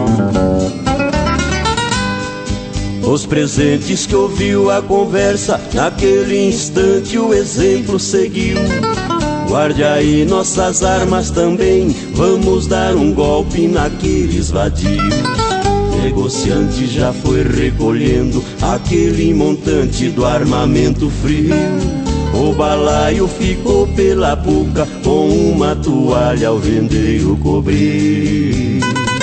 Os presentes que ouviu a conversa, naquele instante o exemplo seguiu. Guarde aí nossas armas também, vamos dar um golpe naqueles vadios. Negociante já foi recolhendo aquele montante do armamento frio. O balaio ficou pela boca, com uma toalha ao vendeiro cobrir.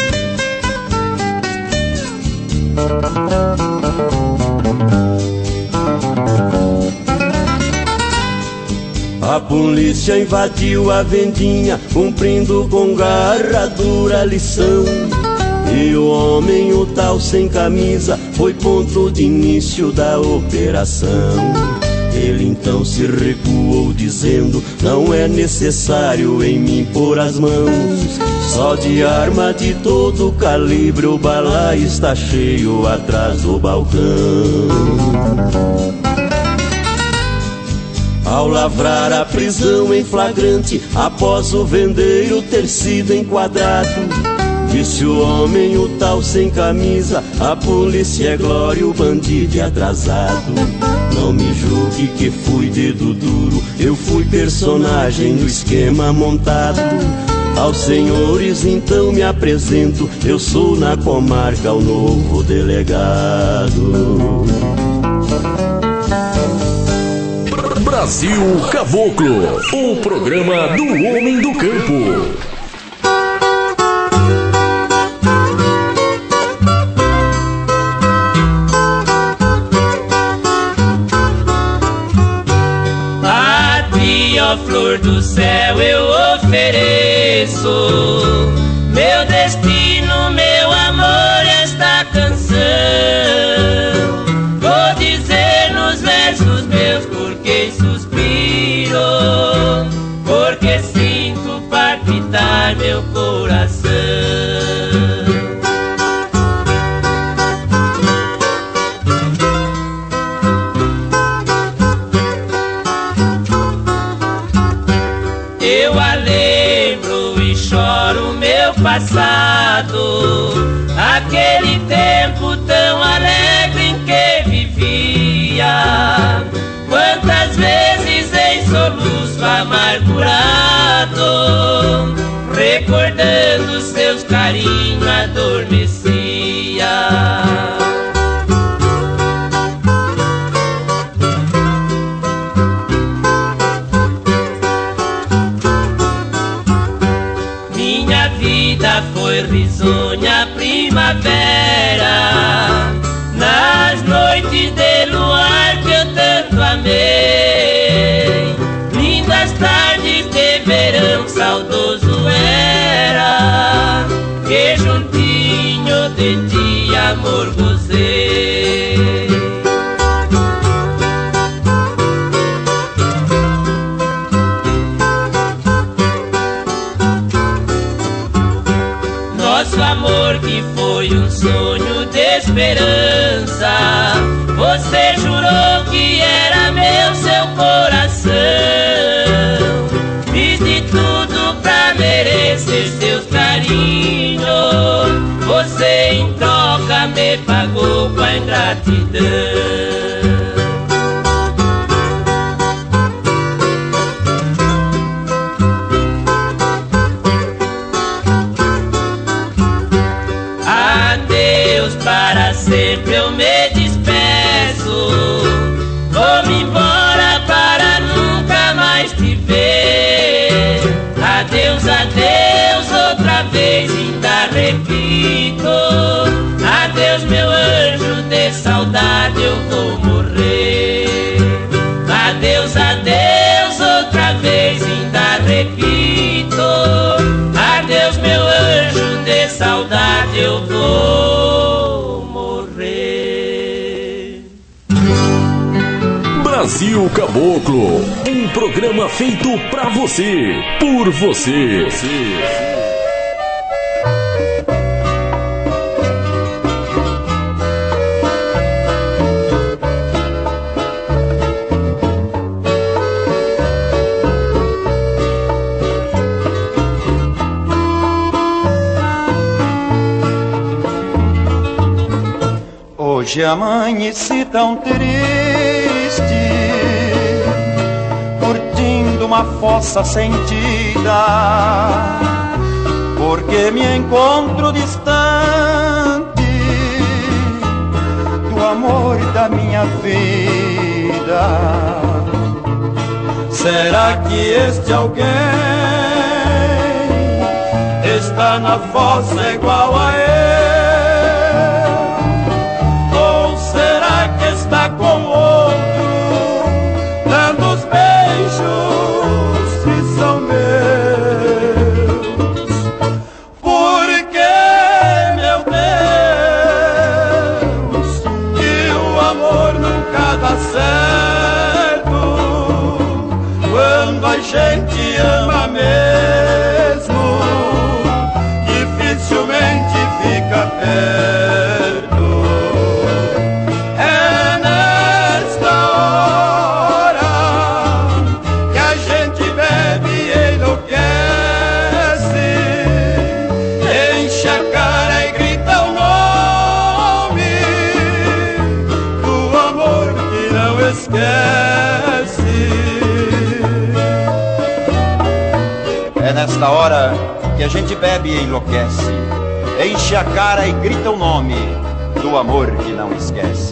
A polícia invadiu a vendinha, cumprindo com garra dura lição. E o homem, o tal sem camisa, foi ponto de início da operação. Ele então se recuou dizendo, não é necessário em mim pôr as mãos. Só de arma de todo calibre o balaio está cheio atrás do balcão. ao lavrar a prisão em flagrante, após o vendeiro ter sido enquadrado. Disse o homem, o tal sem camisa, a polícia é glória, o bandido é atrasado. Não me julgue que fui dedo duro, eu fui personagem no esquema montado. Aos senhores então me apresento, eu sou na comarca o novo delegado. Brasil Caboclo, o programa do homem do campo. A ti, ó flor do céu, eu ofereço meu destino, meu amor, esta canção. Vou dizer nos versos meus porque suspiro, porque sinto palpitar meu coração. Eu a lembro e choro meu passado, aquele tempo tão alegre em que vivia. Quantas vezes em soluço amargurado, recordando seus carinhos, adormecia. Minha vida foi risonha primavera, nas noites de luar que eu tanto amei. Lindas tardes de verão saudoso era, que juntinho de ti amor gozei. Nosso amor que foi um sonho de esperança, você jurou que era meu seu coração. Fiz de tudo pra merecer seus carinhos, você em troca me pagou com a ingratidão. Para sempre eu me despeço, vou-me embora para nunca mais te ver. Adeus, adeus, outra vez ainda repito, adeus meu anjo, de saudade eu vou morrer. Adeus, adeus, outra vez ainda repito, adeus meu anjo, de saudade eu vou. Brasil Caboclo, um programa feito pra você, por você. Hoje amanheci tão triste, curtindo uma fossa sentida, porque me encontro distante do amor da minha vida. Será que este alguém está na fossa igual a eu? Está com outro, dando os beijos que são meus. Porque, meu Deus, que o amor nunca dá certo quando a gente ama mesmo, dificilmente fica perto. esquece. É nesta hora que a gente bebe e enlouquece, enche a cara e grita o nome do amor que não esquece.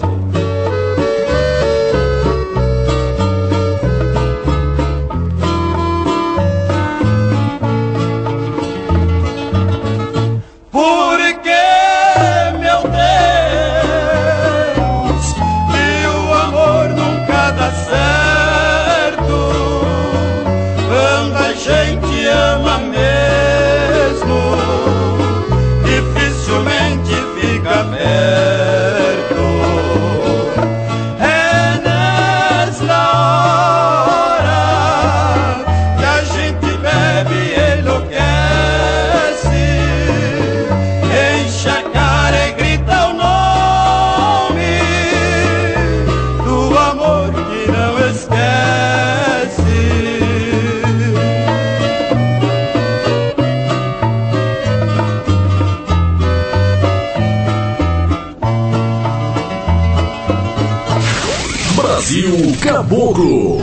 Brasil Caboclo.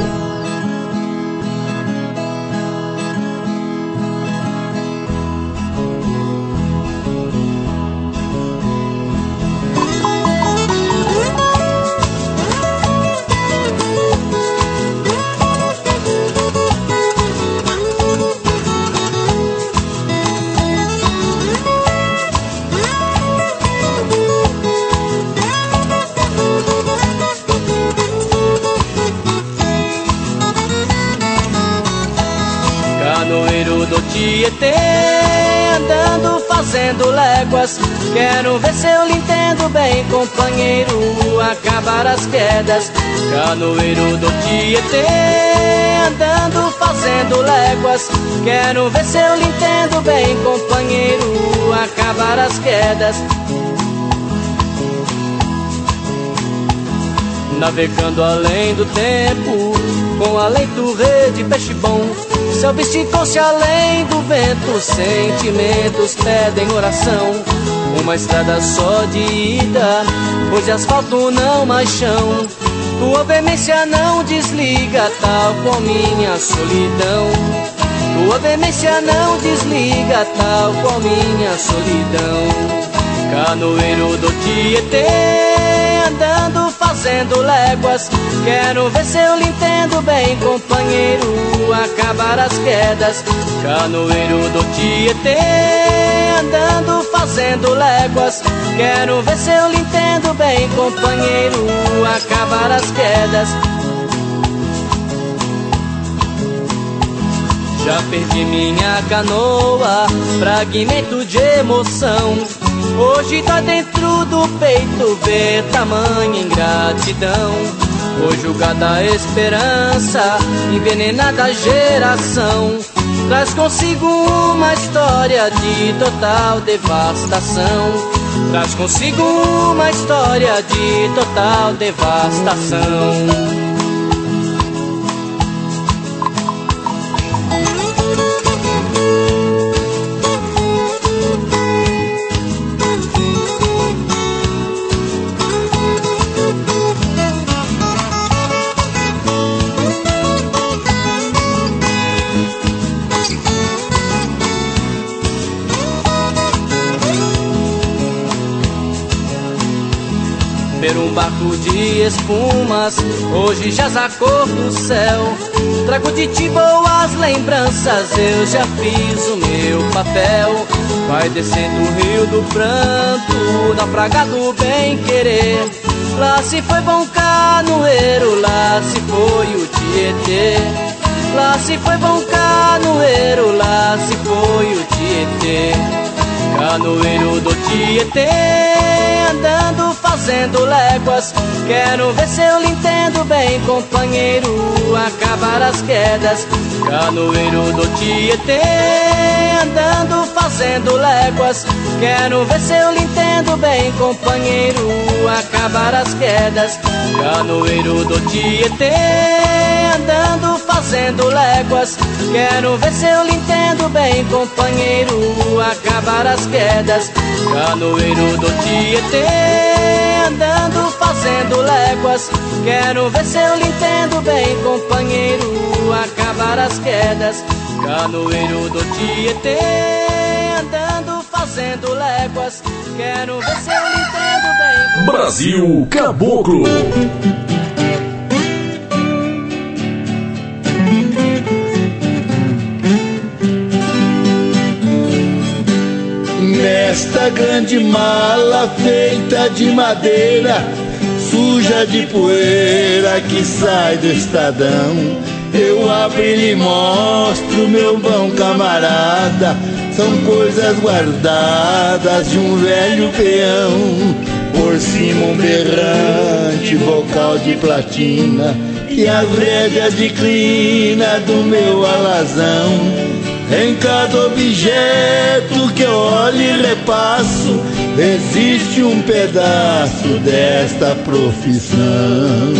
Tietê, andando fazendo léguas, quero ver se eu lhe entendo bem, companheiro, acabar as quedas. Canoeiro do Tietê, andando fazendo léguas, quero ver se eu lhe entendo bem, companheiro, acabar as quedas. Navegando além do tempo, com alento rede peixe bom, seu vesticou-se além do vento, sentimentos pedem oração. Uma estrada só de ida, pois de asfalto não mais chão. Tua veemência não desliga, tal qual minha solidão. Tua veemência não desliga, tal qual minha solidão. Canoeiro do Tietê, andando fazendo léguas, quero ver se eu lhe entendo bem, companheiro, acabar as quedas. Canoeiro do Tietê, andando fazendo léguas, quero ver se eu lhe entendo bem, companheiro, acabar as quedas. Já perdi minha canoa, fragmento de emoção. Hoje tá dentro do peito ver tamanha ingratidão. Foi julgada a esperança, envenenada a geração. Traz consigo uma história de total devastação. Traz consigo uma história de total devastação. Ver um barco de espumas, hoje jaz a cor do céu. Trago de ti boas lembranças, eu já fiz o meu papel. Vai descendo o rio do pranto, naufragado bem querer. Lá se foi bom canoeiro, lá se foi o Tietê. Lá se foi bom canoeiro, lá se foi o Tietê. Canoeiro do Tietê, andando fazendo léguas, quero ver se eu lhe entendo bem, companheiro, acabar as quedas. Canoeiro do Tietê, andando fazendo léguas, quero ver se eu lhe entendo bem, companheiro, acabar as quedas. Canoeiro do Tietê, andando fazendo léguas, quero ver se eu lhe entendo bem, companheiro, acabar as quedas. Canoeiro do Tietê, andando fazendo léguas, léguas. Quero ver se eu lhe entendo bem, companheiro, acabar as quedas. Canoeiro do Tietê, andando fazendo léguas. Quero ver se eu lhe entendo bem. Brasil Caboclo. Nesta grande mala feita de madeira, suja de poeira que sai do estadão, eu abro e lhe mostro, meu bom camarada, são coisas guardadas de um velho peão. Por cima um berrante vocal de platina e as rédeas de crina do meu alazão. Em cada objeto que eu olho e repasso, existe um pedaço desta profissão.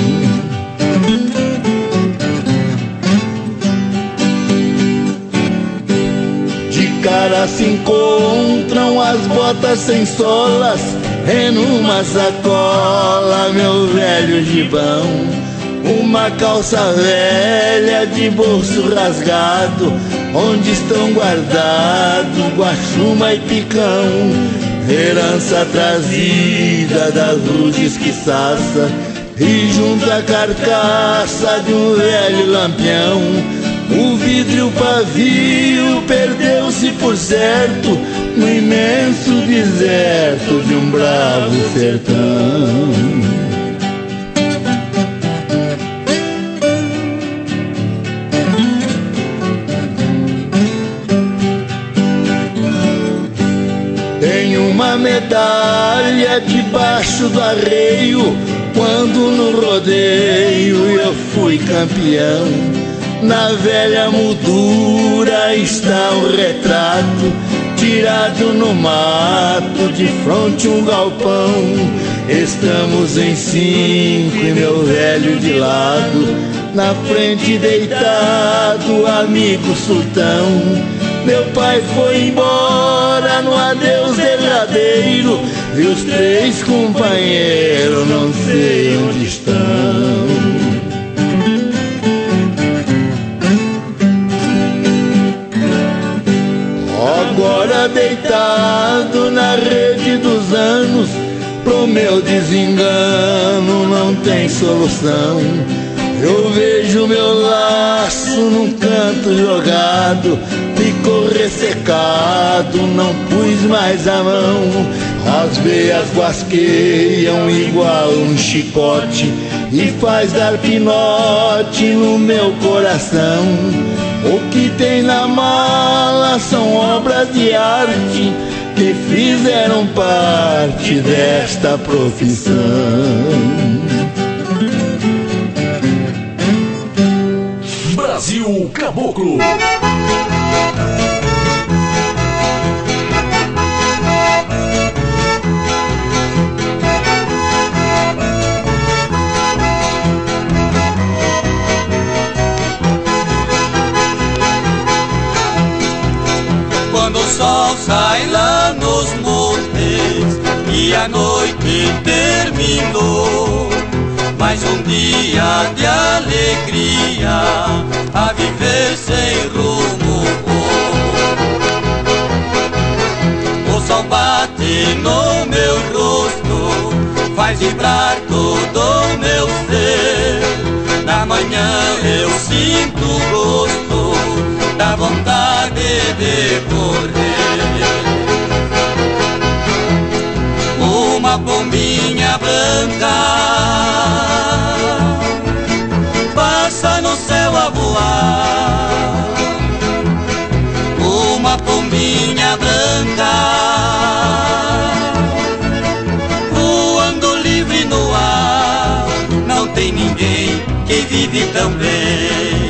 De cara se encontram as botas sem solas, e numa sacola meu velho gibão, uma calça velha de bolso rasgado, onde estão guardados guaxuma e picão, herança trazida das luzes que saça, e junto à carcaça de um velho lampião, o vidro e o pavio perdeu-se por certo no imenso deserto de um bravo sertão. Uma medalha debaixo do arreio, quando no rodeio eu fui campeão. Na velha moldura está um retrato, tirado no mato, de fronte um galpão. Estamos em cinco e meu velho de lado, na frente deitado, amigo sultão. Meu pai foi embora no adeus derradeiro, e os três companheiros não sei onde estão. Agora deitado na rede dos anos, pro meu desengano não tem solução. Eu vejo meu laço num canto jogado, ficou ressecado, não pus mais a mão. As veias guasqueiam igual um chicote e faz dar pinote no meu coração. O que tem na mala são obras de arte que fizeram parte desta profissão. Brasil Caboclo. Quando o sol sai lá nos montes e a noite terminou, mais um dia de alegria a viver sem rumo. O sol bate no meu rosto, faz vibrar todo o meu ser. Na manhã eu sinto o gosto da vontade de correr. Uma pombinha branca passa no céu a voar. Uma pombinha branca voando livre no ar. Não tem ninguém que vive tão bem.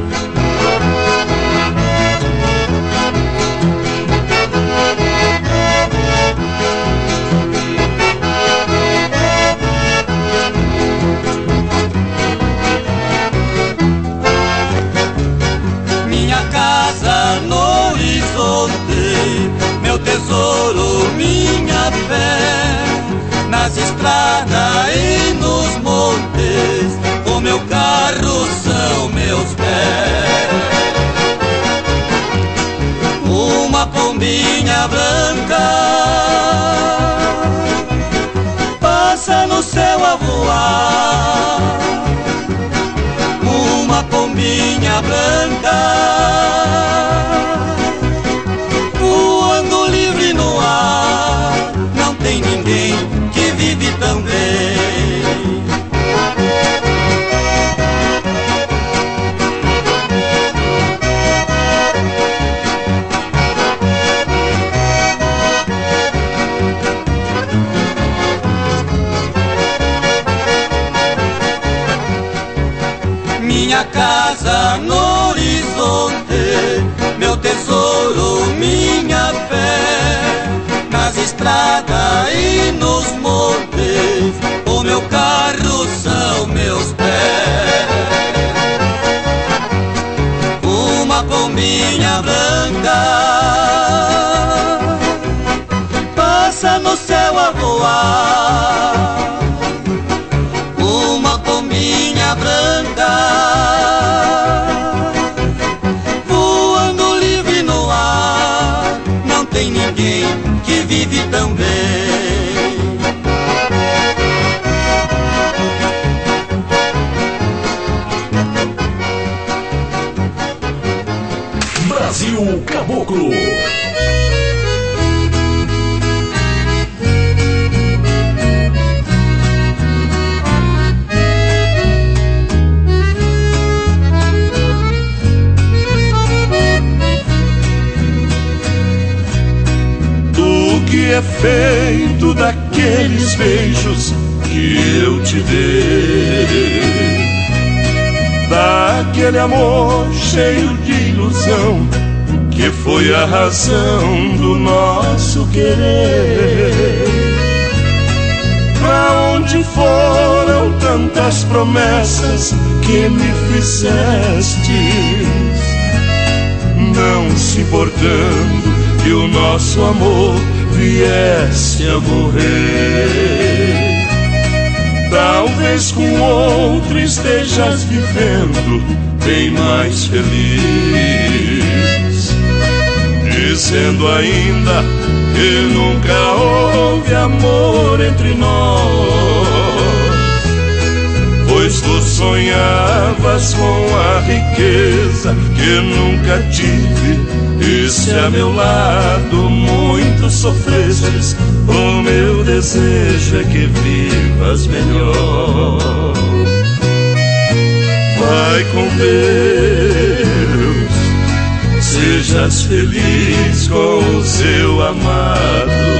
Meu tesouro, minha fé, nas estradas e nos montes meu carro são meus pés. Uma pombinha branca passa no céu a voar. Uma pombinha branca voando livre no ar. Não tem ninguém que vive tão bem. Minha casa no horizonte, meu tesouro, minha fé. Nas estradas e nos montes, o meu carro são meus pés. Uma pombinha branca passa no céu a voar. Uma pombinha branca voando livre no ar. Não tem ninguém que vive tão bem. Brasil Caboclo. Que é feito daqueles beijos que eu te dei, daquele amor cheio de ilusão que foi a razão do nosso querer. Pra onde foram tantas promessas que me fizestes, não se importando que o nosso amor viesse a morrer. Talvez com outro estejas vivendo bem mais feliz, dizendo ainda que nunca houve amor entre nós. Pois tu sonhavas com a riqueza que nunca tive, e se a meu lado muito sofrestes, o meu desejo é que vivas melhor. Vai com Deus, sejas feliz com o seu amado.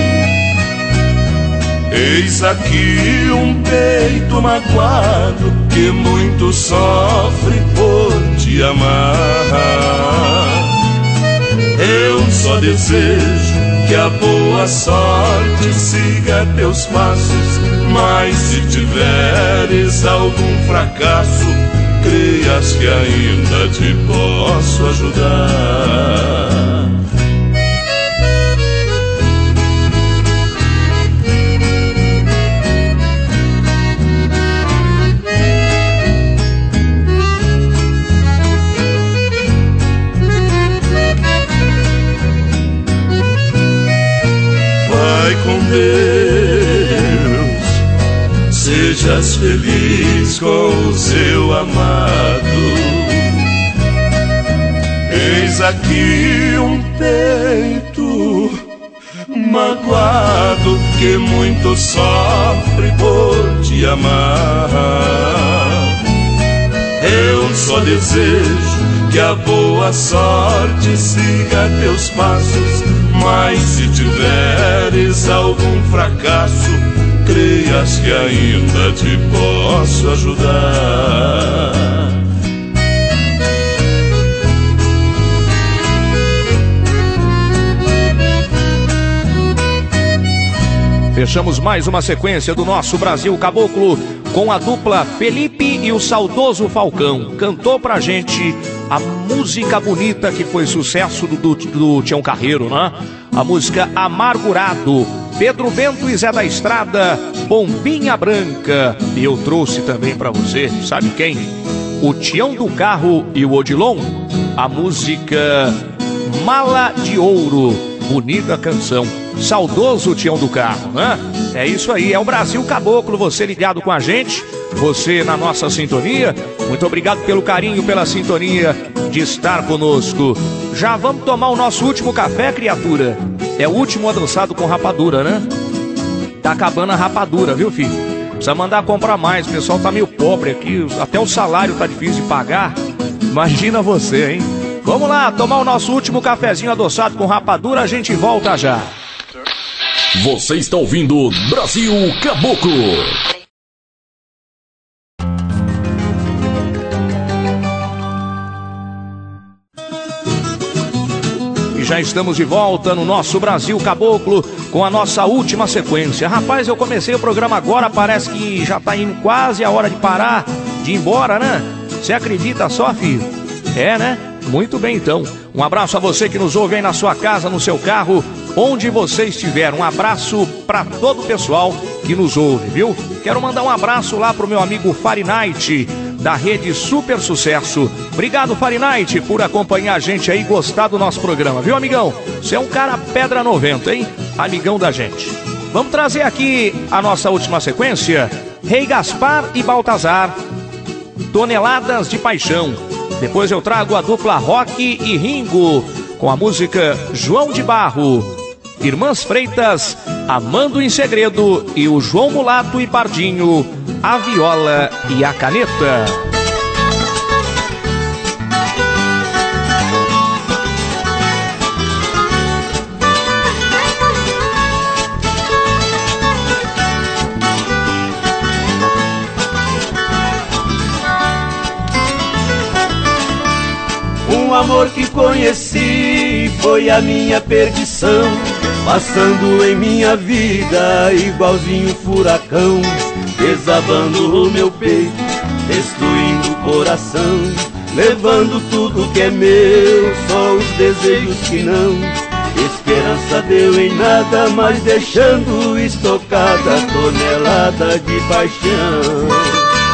Eis aqui um peito magoado que muito sofre por te amar. Eu só desejo que a boa sorte siga teus passos, mas se tiveres algum fracasso, creias que ainda te posso ajudar. Com Deus, sejas feliz com o seu amado. Eis aqui um peito magoado que muito sofre por te amar. Eu só desejo que a boa sorte siga teus passos, mas se tiveres algum fracasso, creias que ainda te posso ajudar. Fechamos mais uma sequência do nosso Brasil Caboclo com a dupla Felipe e o saudoso Falcão. Cantou pra gente a música bonita que foi sucesso do, do, do Tião Carreiro, né? a música Amargurado. Pedro Bento e Zé da Estrada, Bombinha Branca. E eu trouxe também pra você, sabe quem? O Tião do Carro e o Odilon, a música Mala de Ouro. Bonita canção. Saudoso Tião do Carro, né? É isso aí, é o Brasil Caboclo, você ligado com a gente, você na nossa sintonia. Muito obrigado pelo carinho, pela sintonia de estar conosco. Já vamos tomar o nosso último café, criatura. É o último adoçado com rapadura, né? Tá acabando a rapadura, viu, filho? Precisa mandar comprar mais, o pessoal tá meio pobre aqui, até o salário tá difícil de pagar. Imagina você, hein? Vamos lá, tomar o nosso último cafezinho adoçado com rapadura, a gente volta já. Você está ouvindo Brasil Caboclo. E já estamos de volta no nosso Brasil Caboclo com a nossa última sequência. Rapaz, eu comecei o programa agora, parece que já tá indo quase a hora de parar, de ir embora, né? Você acredita só, filho? É, né? Muito bem, então. Um abraço a você que nos ouve aí na sua casa, no seu carro, onde você estiver. Um abraço para todo o pessoal que nos ouve, viu? Quero mandar um abraço lá pro meu amigo Fahrenheit, da rede Super Sucesso. Obrigado, Fahrenheit, por acompanhar a gente aí e gostar do nosso programa, viu, amigão? Você é um cara pedra noventa, hein? Amigão da gente. Vamos trazer aqui a nossa última sequência. Rei Gaspar e Baltazar, Toneladas de Paixão. Depois eu trago a dupla Rock e Ringo, com a música João de Barro. Irmãs Freitas, Amando em Segredo, e o João Mulato e Pardinho, a viola e a caneta. Um amor que conheci foi a minha perdição, passando em minha vida igualzinho furacão, desabando o meu peito, destruindo o coração, levando tudo que é meu, só os desejos que não. Esperança deu em nada, mas deixando estocada tonelada de paixão.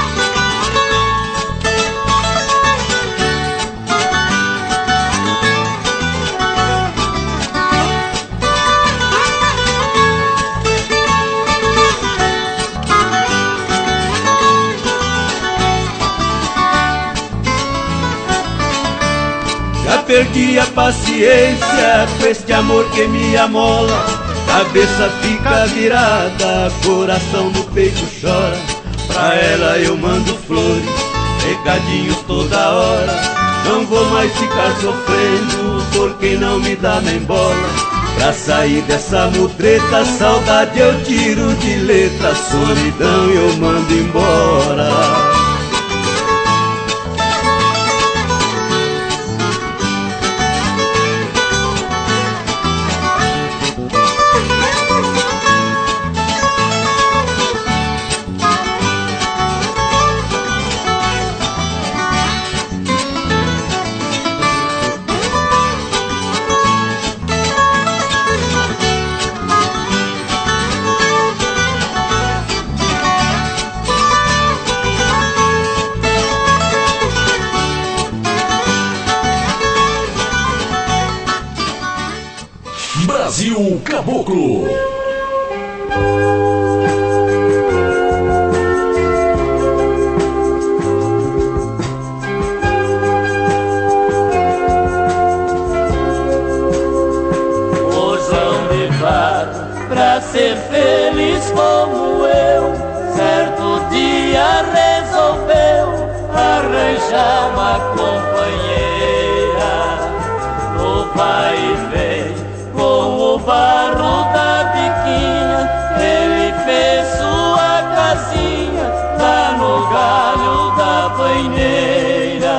Perdi a paciência com este amor que me amola, cabeça fica virada, coração no peito chora. Pra ela eu mando flores, recadinhos toda hora. Não vou mais ficar sofrendo por quem não me dá nem bola. Pra sair dessa mutreta, saudade eu tiro de letra, solidão eu mando embora. Brasil Caboclo. Mozão de barro, pra ser feliz como eu, certo dia resolveu arranjar uma companheira. No vai e vem com o barro da biquinha, ele fez sua casinha lá no galho da banheira.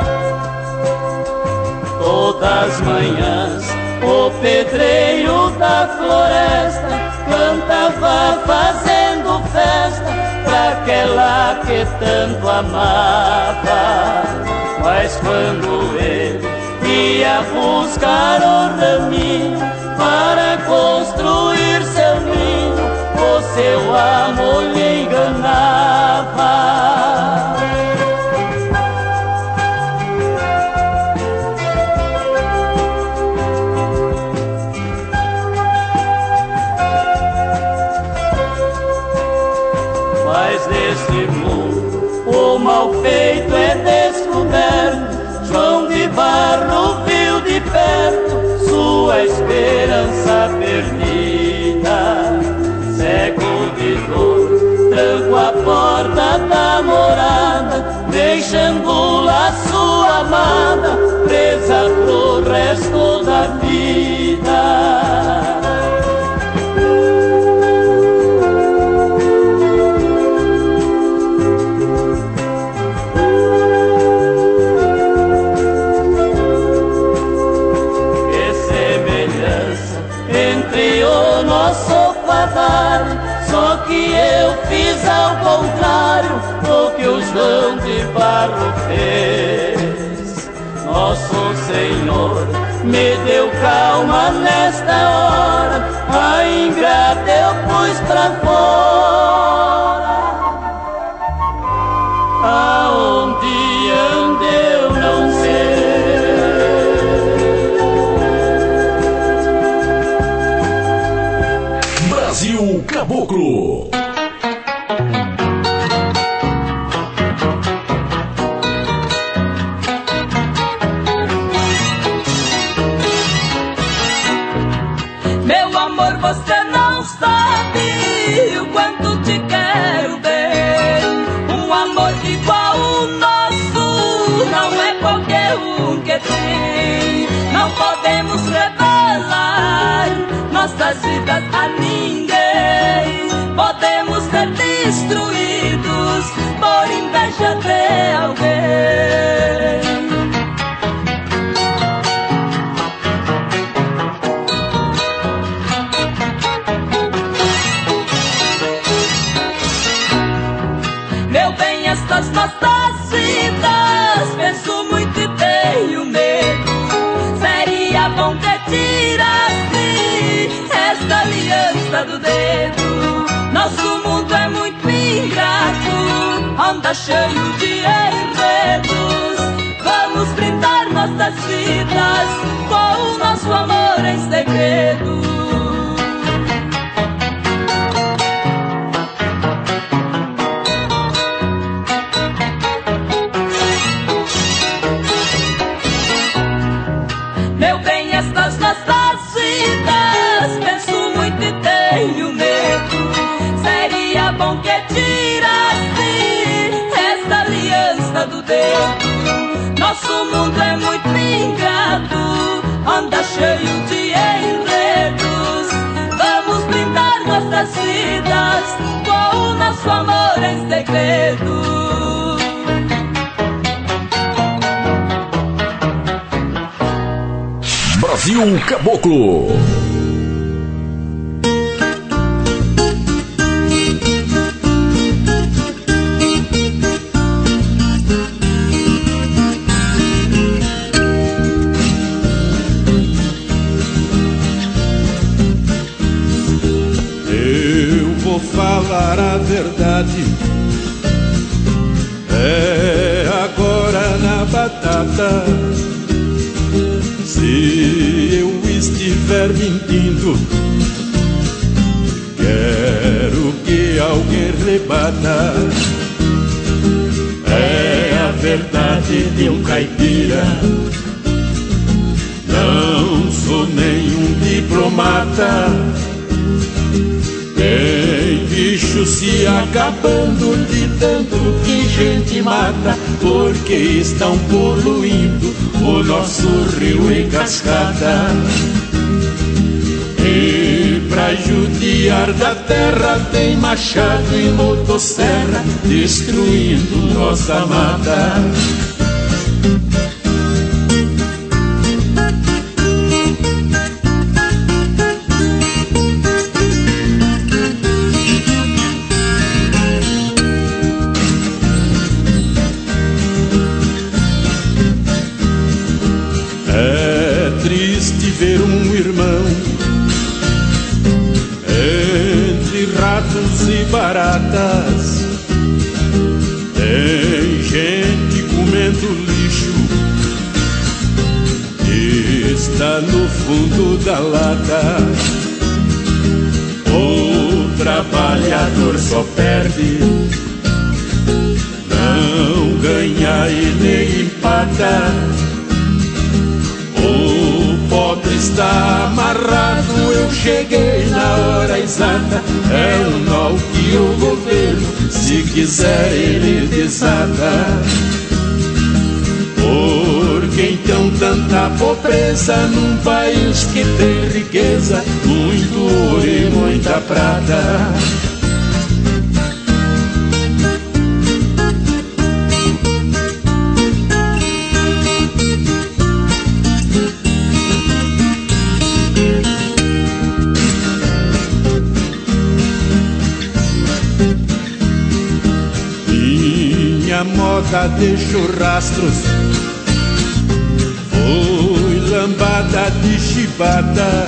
Todas as manhãs o pedreiro da da floresta cantava fazendo festa pra aquela que tanto amava. Mas quando ele ia buscar o raminho para construir seu ninho, o seu amor lhe enganava. Mas nesse mundo o mal feito é descoberto. João de Barro viu de perto sua esperança perdida. Cego de dor, tranco a porta da morada, deixando lá sua amada presa pro resto da vida. Só que eu fiz ao contrário do que o João de Barro fez. Nosso Senhor me deu calma nesta hora, a ingrata eu pus pra fora. Aonde ande eu não sei. Brasil Caboclo. Meu amor, você não sabe o quanto te quero bem. Um amor igual o nosso não é qualquer um que tem. Não podemos revelar nossas vidas a ninguém. Podemos ser destruídos por inveja de alguém. Meu bem, estas nossas vidas penso muito e tenho medo. Seria bom que tirasse esta aliança do dedo. Nosso mundo é muito ingrato, anda cheio de enredos. Vamos brindar nossas vidas com o nosso amor em segredo. Meu bem, estas nossas vidas penso muito e tenho medo. Seria bom que tirasse esta aliança do dedo. Nosso mundo é muito ingrato, anda cheio de enredos. Vamos brindar nossas vidas com o nosso amor em segredo. Brasil Caboclo. Eu vou falar a verdade, é agora na batata. Se eu estiver mentindo, quero que alguém rebata. É a verdade de um caipira, não sou nenhum diplomata. Tem bicho se acabando de tanto que gente mata, porque estão poluindo o nosso rio e cascata. E pra judiar da terra tem machado e motosserra, destruindo nossa mata. ver um irmão entre ratos e baratas. Tem gente comendo lixo, está no fundo da lata. O trabalhador só perde, não ganha e nem empata. O pobre está amarrado, eu cheguei na hora exata. É um nó que o governo, se quiser, ele desata. Por que então tanta pobreza num país que tem riqueza, muito ouro e muita prata? Minha moda deixou rastros, foi lambada de chibata.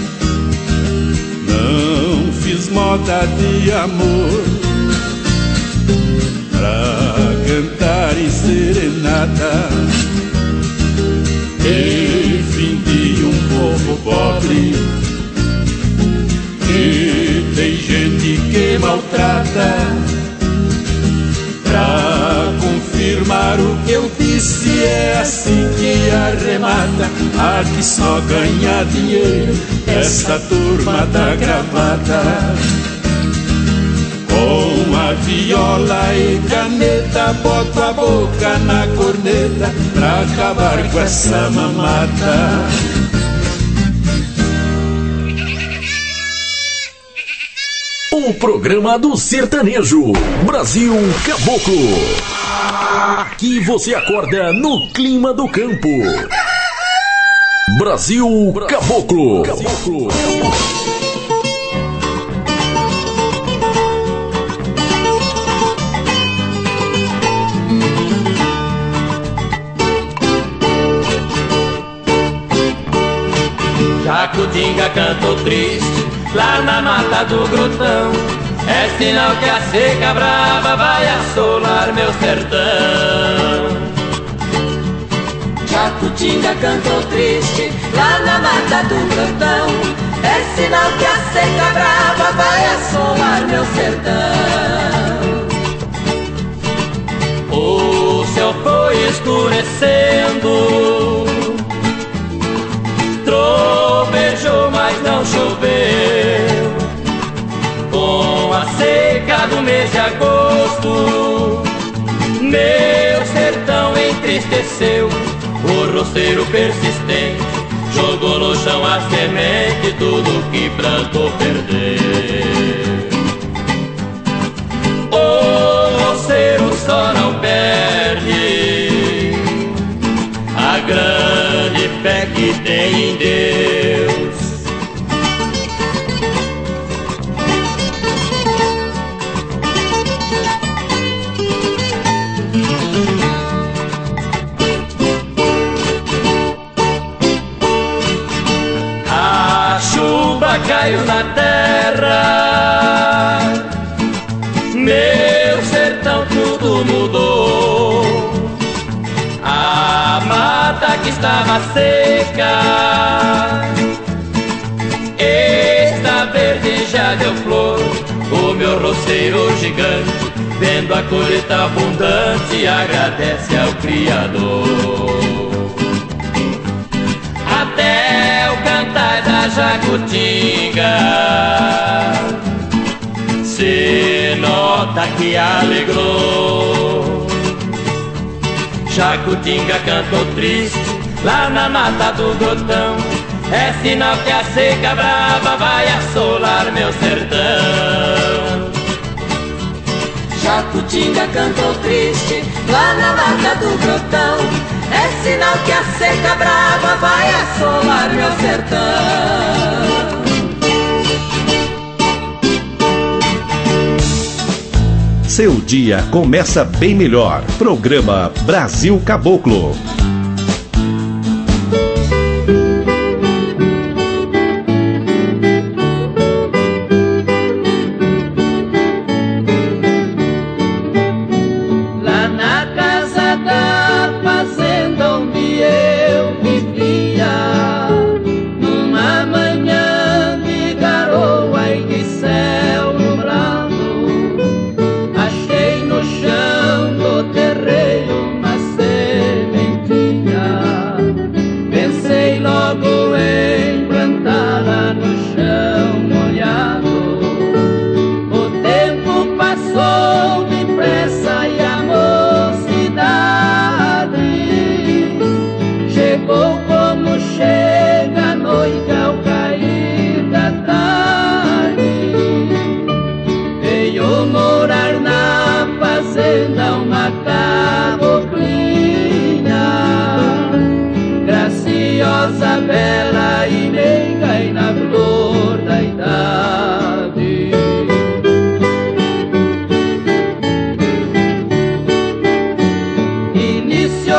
Não fiz moda de amor pra cantar em serenata. Enfim, de um povo pobre que tem gente que maltrata. Pra confirmar o que eu disse, é assim que arremata. Aqui só ganha dinheiro essa turma da gravata. Com a viola e caneta, boto a boca na corneta pra acabar com essa mamata. O programa do sertanejo, Brasil Caboclo. Aqui você acorda no clima do campo. Brasil Caboclo. Caboclo. Jacutinga cantou triste lá na mata do grotão. É sinal que a seca brava vai assolar meu sertão. Jacutinga cantou triste lá na mata do grotão. É sinal que a seca brava vai assolar meu sertão. O céu foi escurecendo, trovejou, mas não choveu. Com a seca do mês de agosto, meu sertão entristeceu. O roceiro persistente jogou no chão a semente, tudo que plantou perdeu. O roceiro só não perde a grande fé que tem em Deus. A chuva caiu na terra, meu sertão tudo mudou. A mata que estava seca está verde, já deu flor. O meu roceiro gigante, vendo a colheita abundante, agradece ao Criador. Até o cantar da jacutinga se nota que alegrou. Jacutinga cantou triste lá na mata do grotão. É sinal que a seca brava vai assolar meu sertão. Jacutinga cantou triste lá na mata do grotão. É sinal que a seca brava vai assolar meu sertão. Seu dia começa bem melhor. Programa Brasil Caboclo.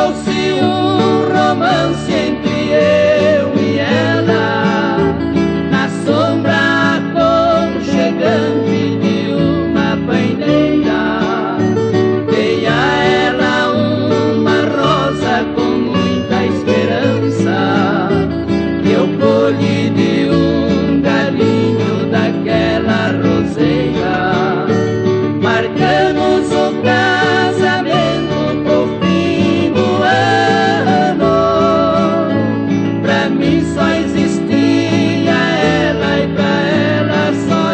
criou-se um romance entre eu e ela, na sombra aconchegante de uma paineira. Dei a ela uma rosa com muita esperança, que eu colhi de um galinho daquela roseira. Marcamos o casamento pro fim do ano. Pra mim só existia ela e pra ela só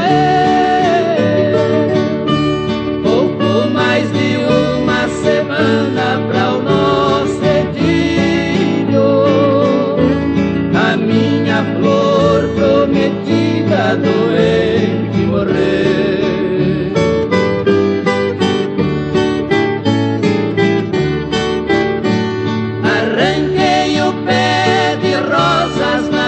eu. Pouco mais de uma semana pra o nosso idílio, a minha flor prometida doente morrer. Arranquei o pé de rosas na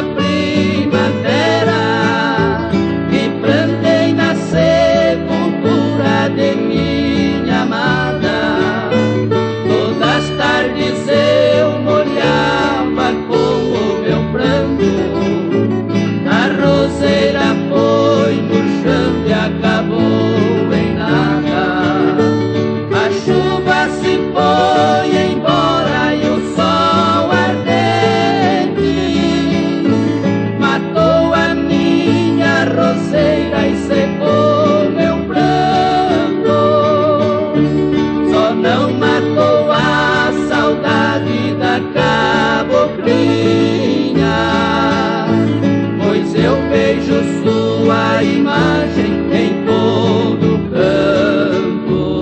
primavera e plantei na sepultura de minha amada. Todas as tardes eu molhava com o meu pranto. A roseira foi murchando e acabou em nada. A chuva se foi embora e o sol ardente matou a minha roseira e secou meu pranto. Só não matou a saudade da caboclinha, pois eu vejo sua imagem em todo canto.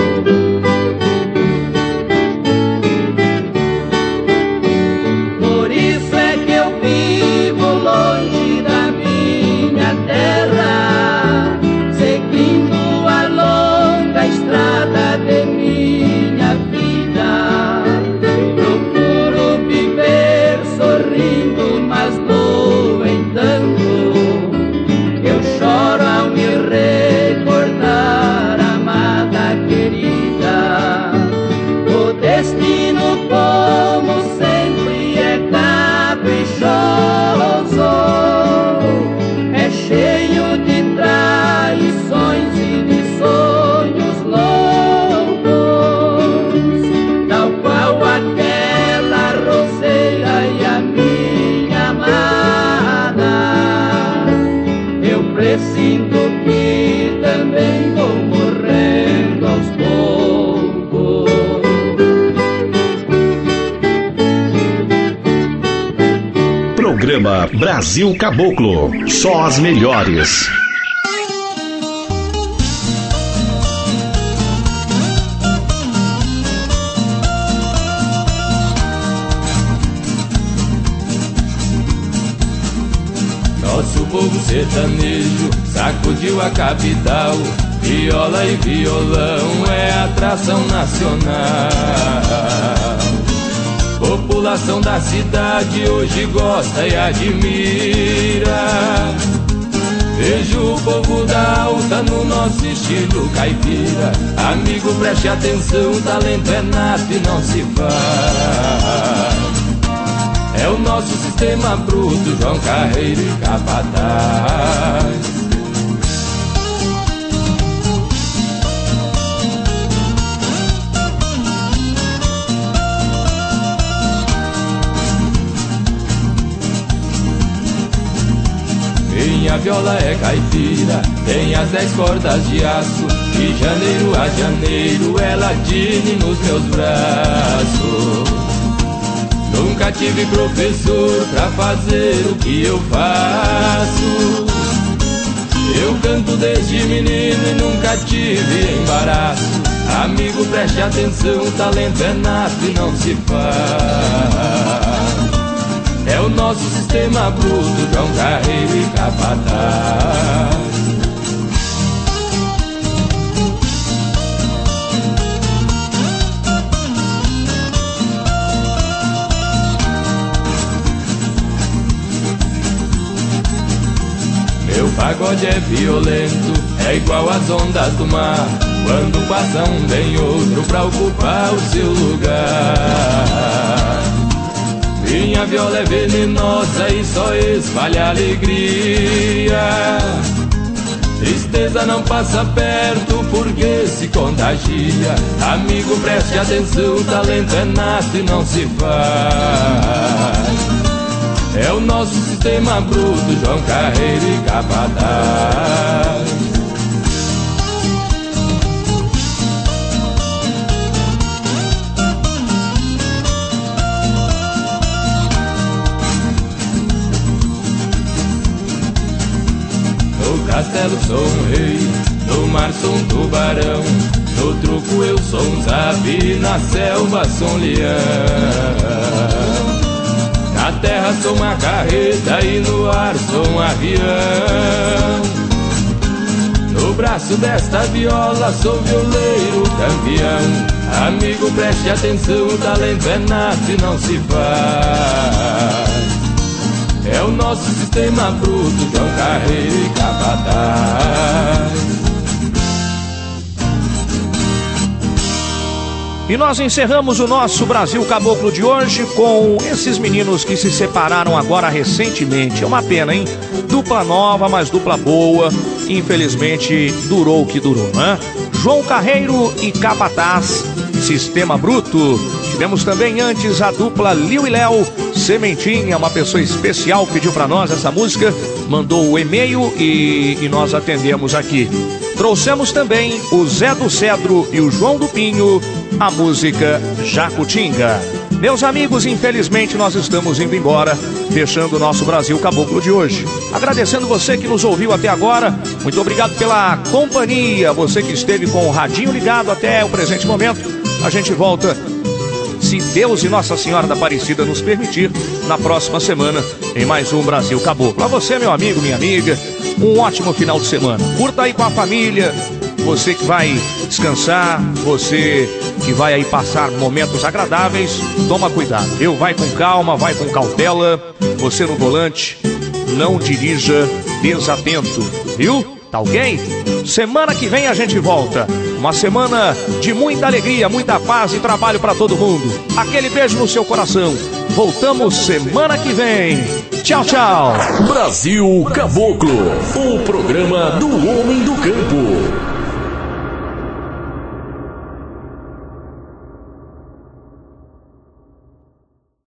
Por isso é que eu vivo longe da minha terra, seguindo a longa estrada de minha vida. Procuro viver sorrindo, mas no entanto eu choro ao me recordar, amada querida. O destino, como sempre, é caprichoso, é cheio de traições e de sonhos loucos, tal qual aquela roseira e a minha amada. Eu presinto que também vou morrendo aos poucos. Programa Brasil Caboclo. Só as melhores. Nosso povo sertanejo sacudiu a capital. Viola e violão é atração nacional. População da cidade hoje gosta e admira. Vejo o povo da alta no nosso estilo caipira. Amigo, preste atenção, talento é nato e não se faz. É o nosso sistema bruto, João Carreiro e Capataz. Minha viola é caipira, tem as dez cordas de aço. De janeiro a janeiro ela tine nos meus braços. Nunca tive professor pra fazer o que eu faço. Eu canto desde menino e nunca tive embaraço. Amigo, preste atenção, talento é nato e não se faz. É o nosso sistema bruto, João Carreiro e Capataz. Meu pagode é violento, é igual às ondas do mar. quando passa um vem outro pra ocupar o seu lugar. Minha viola é venenosa e só espalha alegria. Tristeza não passa perto porque se contagia. Amigo, preste atenção, talento é nato e não se faz. É o nosso sistema bruto, João Carreiro e Capataz. No castelo sou um rei, no mar sou um tubarão, no truco eu sou um zabi, na selva sou um leão. Na terra sou uma carreta e no ar sou um avião. No braço desta viola sou violeiro campeão. Amigo, preste atenção, o talento é nato e não se faz. É o nosso sistema bruto, João Carreiro e Capataz. E nós encerramos o nosso Brasil Caboclo de hoje com esses meninos que se separaram agora recentemente. É uma pena, hein? Dupla nova, mas dupla boa. Infelizmente, durou o que durou, né? João Carreiro e Capataz, Sistema Bruto. Tivemos também antes a dupla Liu e Léo, Sementinha, uma pessoa especial pediu pra nós essa música, mandou o e-mail e, e nós atendemos aqui. Trouxemos também o Zé do Cedro e o João do Pinho, a música Jacutinga. Meus amigos, infelizmente nós estamos indo embora, fechando o nosso Brasil Caboclo de hoje. Agradecendo você que nos ouviu até agora, muito obrigado pela companhia, você que esteve com o radinho ligado até o presente momento. A gente volta, se Deus e Nossa Senhora da Aparecida nos permitir, na próxima semana, em mais um Brasil Caboclo. A você, meu amigo, minha amiga, um ótimo final de semana. Curta aí com a família, você que vai descansar, você que vai aí passar momentos agradáveis, toma cuidado, viu? Vai com calma, vai com cautela, você no volante, não dirija desatento, viu? Tá ok? Semana que vem a gente volta. Uma semana de muita alegria, muita paz e trabalho para todo mundo. Aquele beijo no seu coração. Voltamos semana que vem. Tchau, tchau. Brasil Caboclo, o programa do homem do campo.